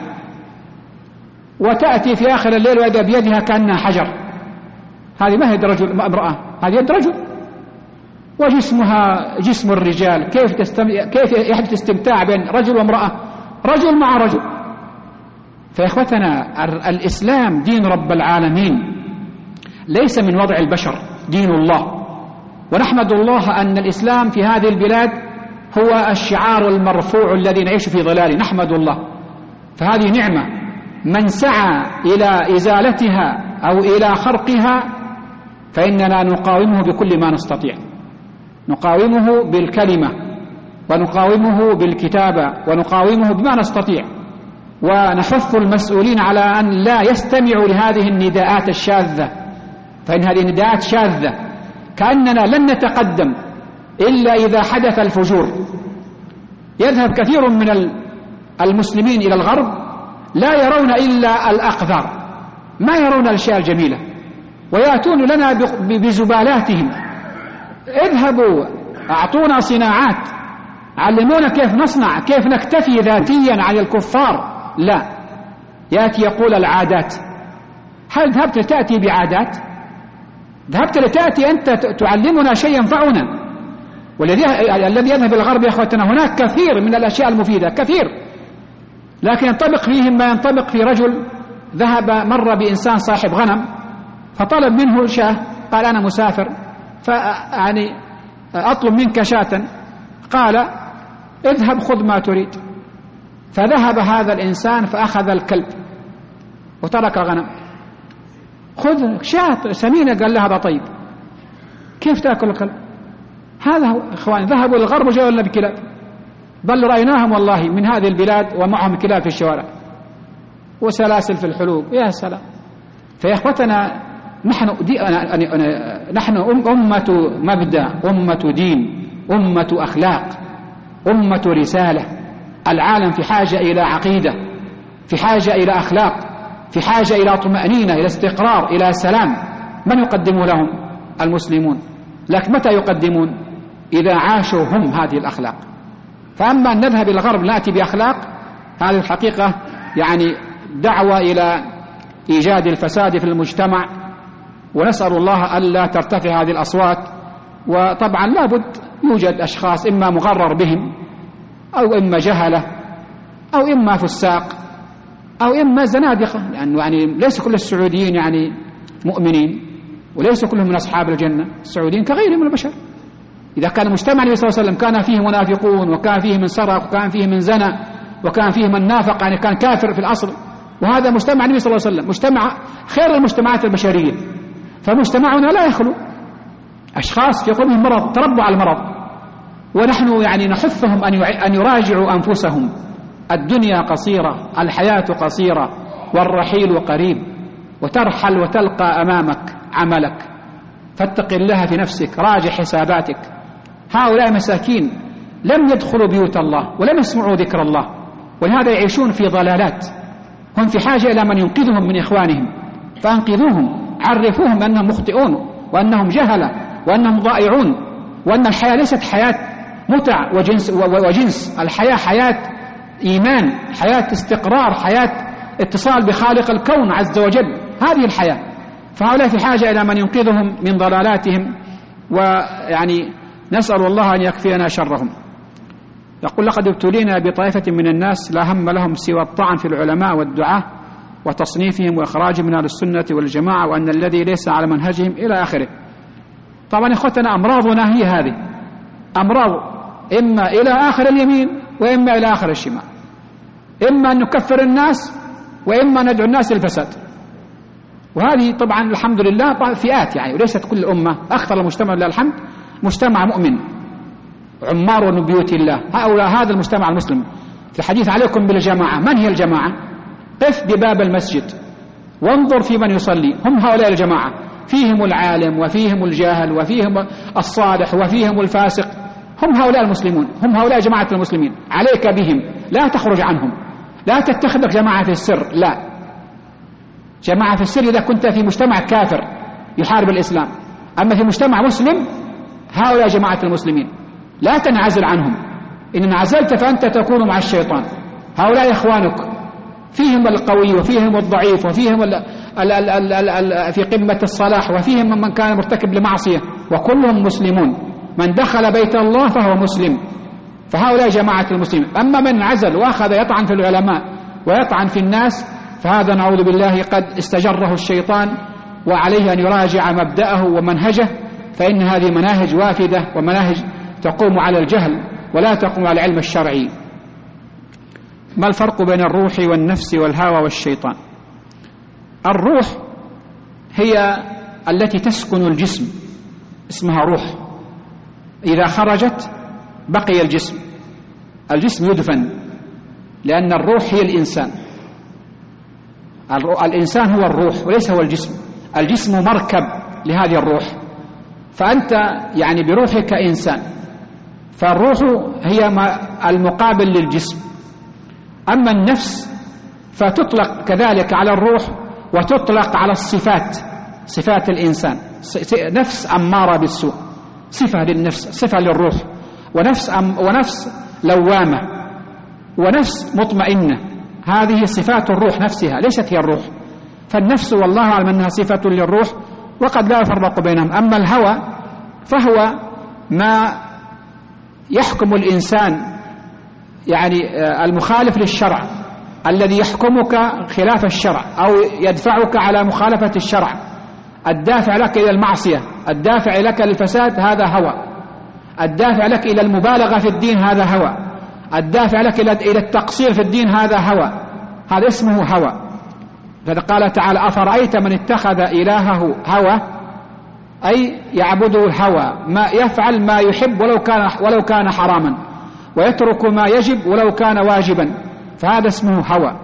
A: وتأتي في آخر الليل وإذا بيدها كأنها حجر. هذه ما هي رجل امرأة، هذه يد رجل، وجسمها جسم الرجال. كيف يحدث استمتاع بين رجل وامرأة، رجل مع رجل؟ فإخوتنا، الإسلام دين رب العالمين، ليس من وضع البشر، دين الله. ونحمد الله أن الإسلام في هذه البلاد هو الشعار المرفوع الذي نعيش في ظلاله، نحمد الله. فهذه نعمة، من سعى إلى إزالتها أو إلى خرقها فإننا نقاومه بكل ما نستطيع. نقاومه بالكلمة، ونقاومه بالكتابة، ونقاومه بما نستطيع، ونحث المسؤولين على أن لا يستمعوا لهذه النداءات الشاذة، فإن هذه النداءات شاذة، كأننا لن نتقدم إلا إذا حدث الفجور. يذهب كثير من المسلمين إلى الغرب لا يرون إلا الأقذار، ما يرون الأشياء الجميلة، ويأتون لنا بزبالاتهم. اذهبوا أعطونا صناعات، علمونا كيف نصنع، كيف نكتفي ذاتيا عن الكفار. لا، يأتي يقول العادات. هل ذهبت لتأتي بعادات؟ ذهبت لتأتي أنت تعلمنا شيء ينفعنا. والذي يذهب الغرب يا أخوتنا هناك كثير من الأشياء المفيدة، كثير، لكن ينطبق فيهم ما ينطبق في رجل ذهب مر بإنسان صاحب غنم فطلب منه شاة، قال أنا مسافر فيعني أطلب منك شاة، قال اذهب خذ ما تريد. فذهب هذا الإنسان فأخذ الكلب وترك الغنم. خذ شاة سمينة، قال له هذا طيب، كيف تأكل الكلب؟ هذا هو إخواني، ذهبوا للغرب وجاءوا لنا بكلاب، بل رأيناهم والله من هذه البلاد ومعهم كلاب في الشوارع وسلاسل في الحلوق، يا سلام. فيا إخوتنا نحن أمة مبدأ، أمة دين، أمة أخلاق، أمة رسالة. العالم في حاجة إلى عقيدة، في حاجة إلى أخلاق، في حاجة إلى طمأنينة، إلى استقرار، إلى سلام. من يقدم لهم؟ المسلمون. لكن متى يقدمون؟ إذا عاشوا هم هذه الأخلاق. فأما أن نذهب إلى الغرب نأتي بأخلاق، هذه الحقيقة يعني دعوة إلى إيجاد الفساد في المجتمع، ونسأل الله ألا ترتفع هذه الأصوات. وطبعا لابد يوجد أشخاص إما مغرر بهم، أو إما جهلة، أو إما فساق، أو إما زنادقة، لأنه يعني ليس كل السعوديين يعني مؤمنين، وليس كلهم من أصحاب الجنة. السعوديين كغيرهم من البشر. إذا كان مجتمع النبي صلى الله عليه وسلم كان فيه منافقون، وكان فيه من سرق، وكان فيه من زنى، وكان فيه من نافق، يعني كان كافر في الأصل، وهذا مجتمع النبي صلى الله عليه وسلم، مجتمع خير المجتمعات البشرية. فمجتمعنا لا يخلو أشخاص في قلوبهم مرض، تربوا على المرض، ونحن يعني نحثهم أن يراجعوا أنفسهم. الدنيا قصيرة، الحياة قصيرة، والرحيل قريب، وترحل وتلقى أمامك عملك، فاتق الله في نفسك، راجع حساباتك. هؤلاء مساكين لم يدخلوا بيوت الله ولم يسمعوا ذكر الله، ولهذا يعيشون في ضلالات. هم في حاجة إلى من ينقذهم من إخوانهم، فأنقذوهم، عرفوهم أنهم مخطئون، وأنهم جهلة، وأنهم ضائعون، وأن الحياة ليست حياة متع وجنس. الحياة حياة إيمان، حياة استقرار، حياة اتصال بخالق الكون عز وجل، هذه الحياة. فهؤلاء في حاجة إلى من ينقذهم من ضلالاتهم، ويعني نسأل الله أن يكفينا شرهم. يقول لقد ابتلينا بطائفة من الناس لا هم لهم سوى الطعن في العلماء والدعاة وتصنيفهم وإخراجهم من أهل السنة والجماعة، وأن الذي ليس على منهجهم إلى آخره. طبعا إخوتنا أمراضنا هي هذه، أمراض إما إلى آخر اليمين وإما إلى آخر الشمال، إما أن نكفر الناس وإما ندعو الناس للفساد. وهذه طبعا الحمد لله فئات يعني، وليست كل أمة. أكثر المجتمع لله الحمد مجتمع مؤمن، عمار من بيوت الله، هذا المجتمع المسلم. في الحديث عليكم بالجماعة. من هي الجماعة؟ قف بباب المسجد وانظر في من يصلي، هم هؤلاء الجماعة، فيهم العالم وفيهم الجاهل وفيهم الصالح وفيهم الفاسق، هم هؤلاء المسلمون، هم هؤلاء جماعة المسلمين. عليك بهم، لا تخرج عنهم، لا تتخذك جماعة في السر، لا. جماعة في السر إذا كنت في مجتمع كافر يحارب الإسلام، أما في مجتمع مسلم هؤلاء جماعة المسلمين، لا تنعزل عنهم. إن انعزلت فأنت تكون مع الشيطان. هؤلاء إخوانك، فيهم القوي وفيهم الضعيف، وفيهم في قمة الصلاح، وفيهم من كان مرتكب لمعصية، وكلهم مسلمون. من دخل بيت الله فهو مسلم. فهؤلاء جماعة المسلمين. أما من انعزل وأخذ يطعن في العلماء ويطعن في الناس، فهذا نعوذ بالله قد استجره الشيطان، وعليه أن يراجع مبدأه ومنهجه، فإن هذه مناهج وافدة ومناهج تقوم على الجهل ولا تقوم على العلم الشرعي. ما الفرق بين الروح والنفس والهوى والشيطان؟ الروح هي التي تسكن الجسم، اسمها روح، إذا خرجت بقي الجسم يدفن، لأن الروح هي الإنسان. الإنسان هو الروح وليس هو الجسم مركب لهذه الروح، فأنت يعني بروحك إنسان، فالروح هي المقابل للجسم. أما النفس فتطلق كذلك على الروح وتطلق على صفات الإنسان. نفس أمارة بالسوء صفة للنفس، صفة للروح، ونفس لوامة، ونفس مطمئنة. هذه صفات الروح نفسها، ليست هي الروح. فالنفس والله أعلم أنها صفة للروح، وقد لا يفرق بينهم. أما الهوى فهو ما يحكم الإنسان، يعني المخالف للشرع، الذي يحكمك خلاف الشرع أو يدفعك على مخالفة الشرع، الدافع لك إلى المعصية، الدافع لك للفساد، هذا هوى. الدافع لك إلى المبالغة في الدين، هذا هوى. الدافع لك إلى التقصير في الدين، هذا هوى. هذا اسمه هوى. فقال تعالى: أفرأيت من اتخذ إلهه هوى، أي يعبده الهوى، ما يفعل ما يحب ولو كان حراما، ويترك ما يجب ولو كان واجبا، فهذا اسمه هوى.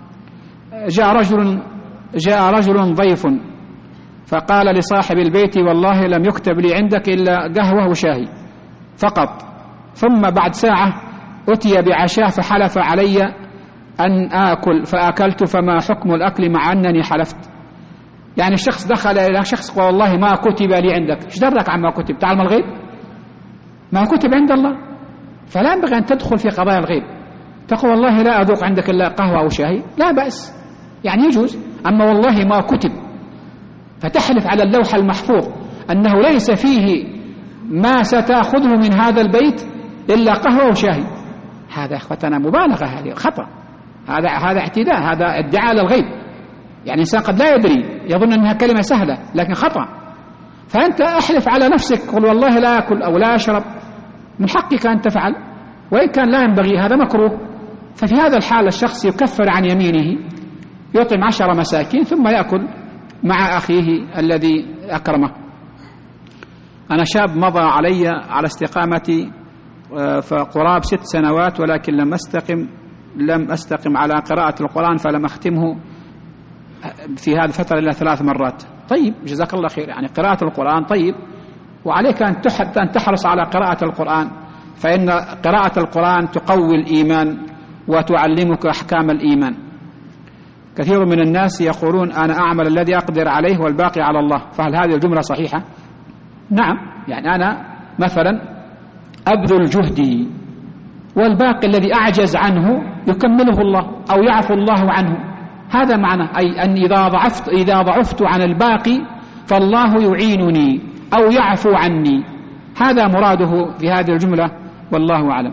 A: جاء رجل ضيف فقال لصاحب البيت: والله لم يكتب لي عندك إلا قهوة وشاهي فقط. ثم بعد ساعة أتي بعشاء فحلف علي أن آكل، فأكلت، فما حكم الأكل مع أنني حلفت؟ يعني الشخص دخل إلى شخص قال: والله ما كتب لي عندك. ايش درك عما كتب؟ تعلم الغيب؟ ما كتب عند الله، فلا ينبغي أن تدخل في قضايا الغيب. تقول: والله لا أذوق عندك إلا قهوة أو شاهي، لا بأس، يعني يجوز. أما والله ما كتب، فتحلف على اللوح المحفوظ أنه ليس فيه ما ستأخذه من هذا البيت إلا قهوة وشاهي، هذا أخوتنا مبالغة، هذه خطأ، هذا اعتداء، هذا ادعاء للغيب. يعني الإنسان قد لا يدري، يظن أنها كلمة سهلة لكن خطأ. فأنت أحلف على نفسك، قل والله لا أكل أو لا أشرب، من حقك أن تفعل، وإن كان لا ينبغي، هذا مكروه. ففي هذا الحال الشخص يكفر عن يمينه، يطعم 10 مساكين ثم يأكل مع أخيه الذي أكرمه. أنا شاب مضى علي على استقامتي فقراب 6 سنوات، ولكن لم أستقم على قراءة القرآن، فلم أختمه في هذه الفترة إلا 3 مرات. طيب، جزاك الله خير. يعني قراءة القرآن طيب، وعليك أن تحرص على قراءة القرآن، فإن قراءة القرآن تقوي الإيمان وتعلمك أحكام الإيمان. كثير من الناس يقولون: أنا أعمل الذي أقدر عليه والباقي على الله. فهل هذه الجملة صحيحة؟ نعم، يعني أنا مثلا أبذل جهدي، والباقي الذي أعجز عنه يكمله الله أو يعفو الله عنه. هذا معنى، أي أن إذا ضعفت عن الباقي فالله يعينني أو يعفو عني. هذا مراده في هذه الجملة، والله أعلم.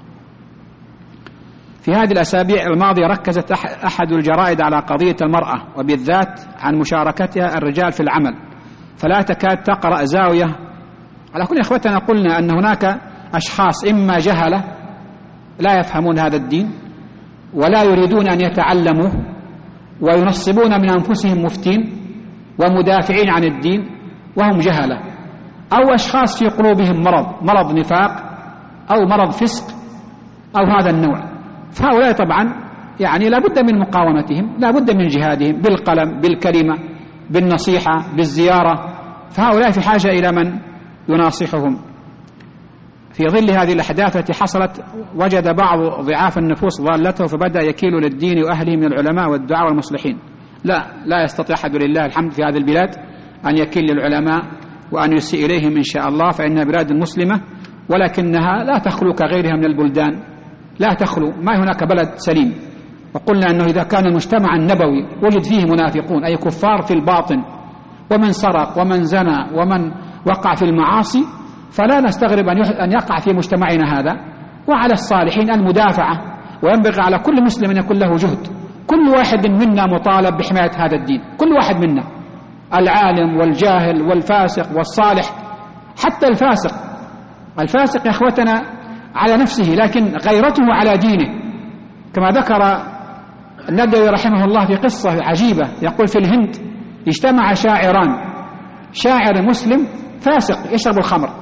A: في هذه الأسابيع الماضية ركزت أحد الجرائد على قضية المرأة، وبالذات عن مشاركتها الرجال في العمل، فلا تكاد تقرأ زاوية. على كل إخوتنا قلنا أن هناك أشخاص إما جهلة لا يفهمون هذا الدين ولا يريدون أن يتعلموا، وينصبون من أنفسهم مفتين ومدافعين عن الدين وهم جهلة، أو أشخاص في قلوبهم مرض نفاق أو مرض فسق أو هذا النوع. فهؤلاء طبعا يعني لا بد من مقاومتهم، لا بد من جهادهم بالقلم، بالكلمة، بالنصيحة، بالزيارة. فهؤلاء في حاجة إلى من يناصحهم. في ظل هذه الأحداث التي حصلت وجد بعض ضعاف النفوس ضالته، فبدأ يكيل للدين وأهله من العلماء والدعاء والمصلحين. لا يستطيع أحد لله الحمد في هذه البلاد أن يكيل للعلماء وأن يسيء إليهم إن شاء الله، فإنها بلاد مسلمة، ولكنها لا تخلو كغيرها من البلدان، لا تخلو، ما هناك بلد سليم. وقلنا أنه إذا كان المجتمع النبوي وجد فيه منافقون أي كفار في الباطن، ومن سرق ومن زنى ومن وقع في المعاصي، فلا نستغرب أن يقع في مجتمعنا هذا. وعلى الصالحين المدافعة، وينبغي على كل مسلم أن يكون له جهد. كل واحد منا مطالب بحماية هذا الدين، كل واحد منا، العالم والجاهل والفاسق والصالح. حتى الفاسق يا أخوتنا على نفسه، لكن غيرته على دينه، كما ذكر الندوي رحمه الله في قصة عجيبة. يقول: في الهند اجتمع شاعران، شاعر مسلم فاسق يشرب الخمر،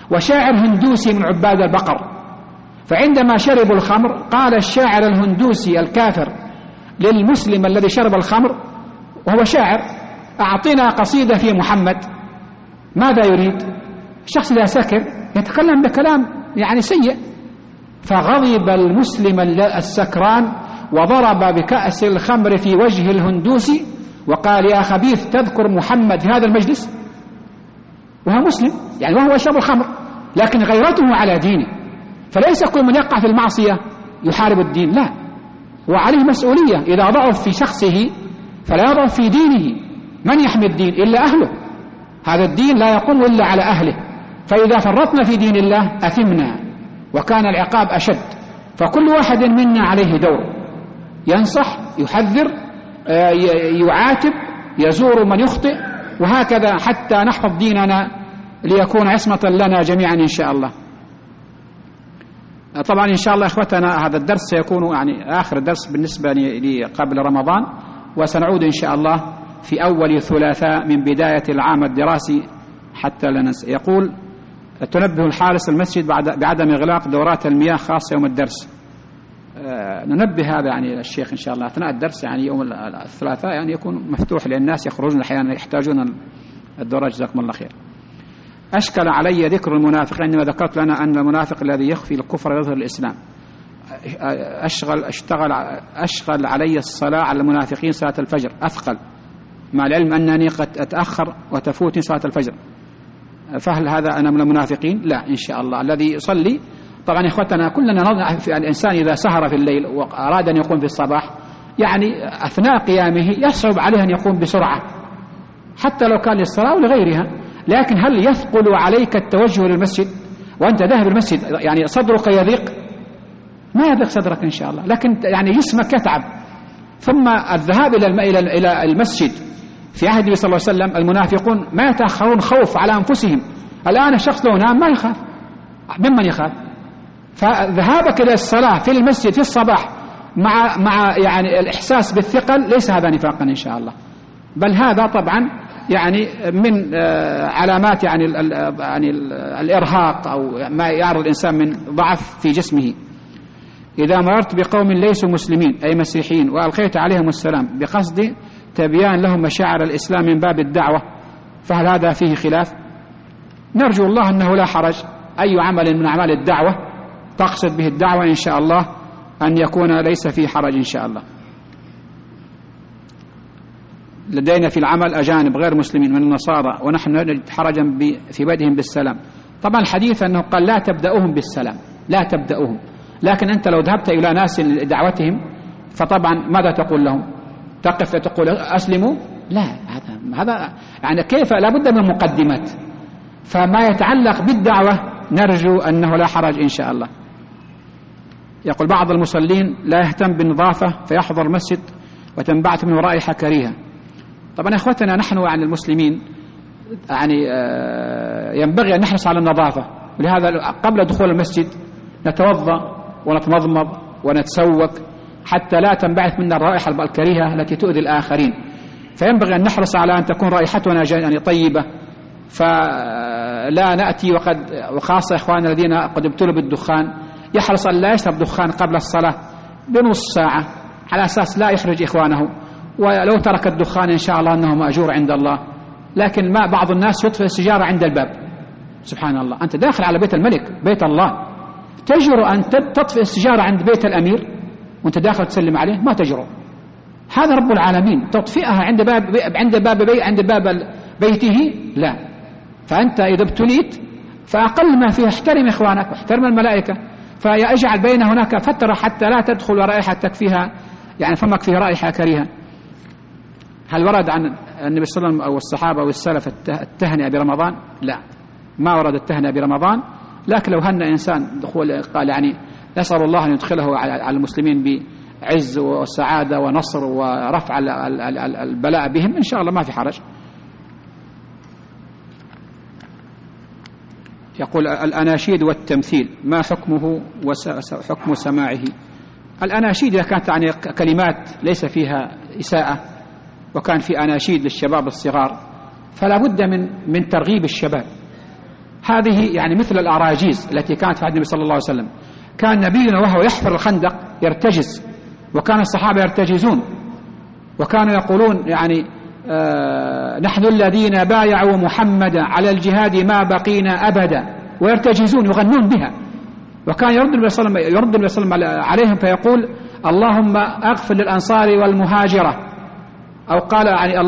A: وشاعر هندوسي من عباد البقر. فعندما شربوا الخمر قال الشاعر الهندوسي الكافر للمسلم الذي شرب الخمر وهو شاعر: أعطنا قصيدة في محمد. ماذا يريد؟ الشخص إذا سكر يتكلم بكلام يعني سيء. فغضب المسلم السكران وضرب بكأس الخمر في وجه الهندوسي وقال: يا خبيث تذكر محمد في هذا المجلس؟ وهو مسلم يعني وهو يشرب الخمر، لكن غيرته على دينه. فليس كل من يقع في المعصية يحارب الدين، لا، وعليه مسؤولية. إذا ضعف في شخصه فلا يضعف في دينه. من يحمي الدين إلا أهله؟ هذا الدين لا يقوم إلا على أهله. فإذا فرطنا في دين الله أثمنا وكان العقاب أشد. فكل واحد منا عليه دور: ينصح، يحذر، يعاتب، يزور من يخطئ، وهكذا حتى نحفظ ديننا ليكون عصمة لنا جميعا إن شاء الله. طبعا إن شاء الله إخوتنا هذا الدرس سيكون يعني آخر درس بالنسبة لي قبل رمضان، وسنعود إن شاء الله في أول ثلاثاء من بداية العام الدراسي حتى لا ننسى. يقول: تنبه الحارس المسجد بعدم إغلاق دورات المياه خاصة يوم الدرس. ننبه هذا يعني الشيخ إن شاء الله أثناء الدرس، يعني يوم الثلاثاء يعني يكون مفتوح للناس يخرجون أحيانا يحتاجون الدورات. جزاكم الله خير. أشكل علي ذكر المنافق عندما ذكرت لنا أن المنافق الذي يخفي الكفر يظهر الإسلام. أشغل علي الصلاة على المنافقين صلاة الفجر أثقل، مع العلم أنني قد أتأخر وتفوتني صلاة الفجر. فهل هذا أنا من المنافقين؟ لا إن شاء الله. الذي يصلي طبعا يا إخوتنا كلنا نظن في الإنسان إذا سهر في الليل وأراد أن يقوم في الصباح يعني أثناء قيامه يصعب عليه أن يقوم بسرعة حتى لو كان للصلاة ولغيرها. لكن هل يثقل عليك التوجه للمسجد وأنت ذاهب المسجد يعني صدرك يضيق؟ ما يضيق صدرك إن شاء الله، لكن يعني جسمك يتعب. ثم الذهاب إلى المسجد في عهد النبي صلى الله عليه وسلم المنافقون ما يتأخرون خوف على أنفسهم. الآن الشخص لو نام ما يخاف، ممن يخاف؟ فذهابك إلى الصلاة في المسجد في الصباح مع يعني الإحساس بالثقل ليس هذا نفاقا إن شاء الله، بل هذا طبعا يعني من علامات يعني الإرهاق أو ما يعرض الإنسان من ضعف في جسمه. إذا مررت بقوم ليسوا مسلمين أي مسيحيين وألقيت عليهم السلام بقصد تبيان لهم مشاعر الإسلام من باب الدعوة، فهل هذا فيه خلاف؟ نرجو الله أنه لا حرج. أي عمل من أعمال الدعوة تقصد به الدعوة إن شاء الله أن يكون ليس فيه حرج إن شاء الله. لدينا في العمل أجانب غير مسلمين من النصارى ونحن نجد حرجا في بدءهم بالسلام. طبعا الحديث أنه قال لا تبدأوهم بالسلام، لا تبدأوهم. لكن أنت لو ذهبت إلى ناس لدعوتهم فطبعا ماذا تقول لهم؟ تقف تقول أسلموا؟ لا، هذا يعني كيف؟ لابد من مقدمات. فما يتعلق بالدعوة نرجو أنه لا حرج إن شاء الله. يقول بعض المصلين لا يهتم بالنظافة فيحضر المسجد وتنبعث منه رائحة كريهة. طبعا يا أخوتنا نحن عن المسلمين يعني ينبغي أن نحرص على النظافة، ولهذا قبل دخول المسجد نتوضأ ونتمضمض ونتسوق حتى لا تنبعث منا الرائحة الكريهة التي تؤذي الآخرين. فينبغي أن نحرص على أن تكون رائحتنا يعني طيبة، فلا نأتي وخاصة إخواننا الذين قد ابتلوا بالدخان يحرص أن لا يشرب دخان قبل الصلاة بنص ساعة على أساس لا يحرج إخوانه، ولو ترك الدخان إن شاء الله أنه مأجور عند الله. لكن ما بعض الناس يطفئ السيجارة عند الباب. سبحان الله، أنت داخل على بيت الملك بيت الله، تجرؤ أن تطفئ السيجارة عند بيت الأمير وأنت داخل تسلم عليه؟ ما تجرؤ. هذا رب العالمين، تطفئها عند باب بيته؟ لا. فأنت إذا ابتليت فأقل ما فيه احترم إخوانك واحترم الملائكة، فيجعل بين هناك فترة حتى لا تدخل ورائحتك فيها يعني فمك فيه رائحة كريهة. هل ورد عن النبي صلى الله عليه وسلم أو الصحابة أو السلف التهنئة برمضان؟ لا، ما ورد التهنئة برمضان. لكن لو هن إنسان دخول قال يعني نسأل الله أن يدخله على المسلمين بعز وسعادة ونصر ورفع البلاء بهم إن شاء الله ما في حرج. يقول الأناشيد والتمثيل ما حكمه وحكم سماعه؟ الأناشيد إذا كانت يعني كلمات ليس فيها إساءة وكان في أناشيد للشباب الصغار فلا بد من ترغيب الشباب. هذه يعني مثل الأراجيز التي كانت في عهد النبي صلى الله عليه وسلم. كان نبينا وهو يحفر الخندق يرتجز، وكان الصحابة يرتجزون، وكانوا يقولون يعني نحن الذين بايعوا محمدا على الجهاد ما بقينا أبدا، ويرتجزون يغنون بها. وكان يرد النبي صلى الله عليه وسلم عليهم فيقول اللهم أغفر للأنصار والمهاجرة، أو قال يعني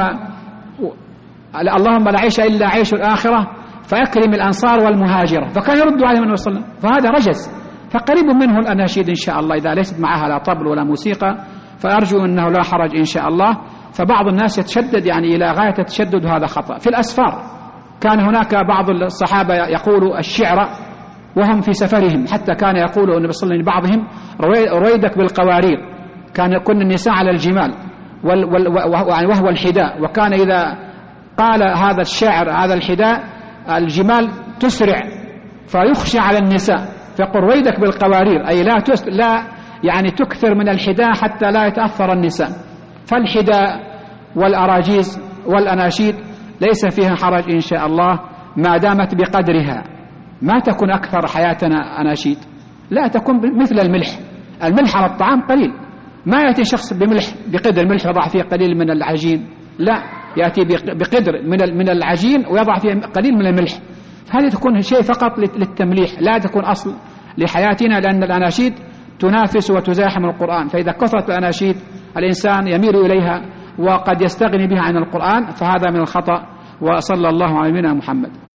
A: اللهم لا عيش إلا عيش الآخرة فأكرم الأنصار والمهاجرة. فكان يرد عليهم النبي صلى الله عليه وسلم، فهذا رجز. فقريب منه الأناشيد إن شاء الله إذا ليست معها لا طبل ولا موسيقى، فأرجو أنه لا حرج إن شاء الله. فبعض الناس يتشدد يعني إلى غاية التشدد، وهذا خطأ. في الأسفار كان هناك بعض الصحابة يقولوا الشعر وهم في سفرهم، حتى كان يقول النبي صلى الله عليه وسلم لبعضهم رويدك بالقوارير. كان يكون النساء على الجمال وهو الحداء، وكان إذا قال هذا الشاعر هذا الحداء الجمال تسرع فيخشى على النساء، فيقول رويدك بالقوارير، أي لا يعني تكثر من الحداء حتى لا يتأثر النساء. فالحداء والأراجيز والأناشيد ليس فيها حرج إن شاء الله ما دامت بقدرها. ما تكون أكثر حياتنا أناشيد، لا تكون مثل الملح على الطعام قليل. ما يأتي شخص بقدر ملح يضع فيه قليل من العجين، لا، يأتي بقدر من العجين ويضع فيه قليل من الملح. هذه تكون شيء فقط للتمليح، لا تكون أصل لحياتنا، لأن الأناشيد تنافس وتزاحم القرآن. فإذا كثرت الأناشيد الإنسان يميل إليها وقد يستغني بها عن القرآن، فهذا من الخطأ. وصلى الله على نبينا محمد.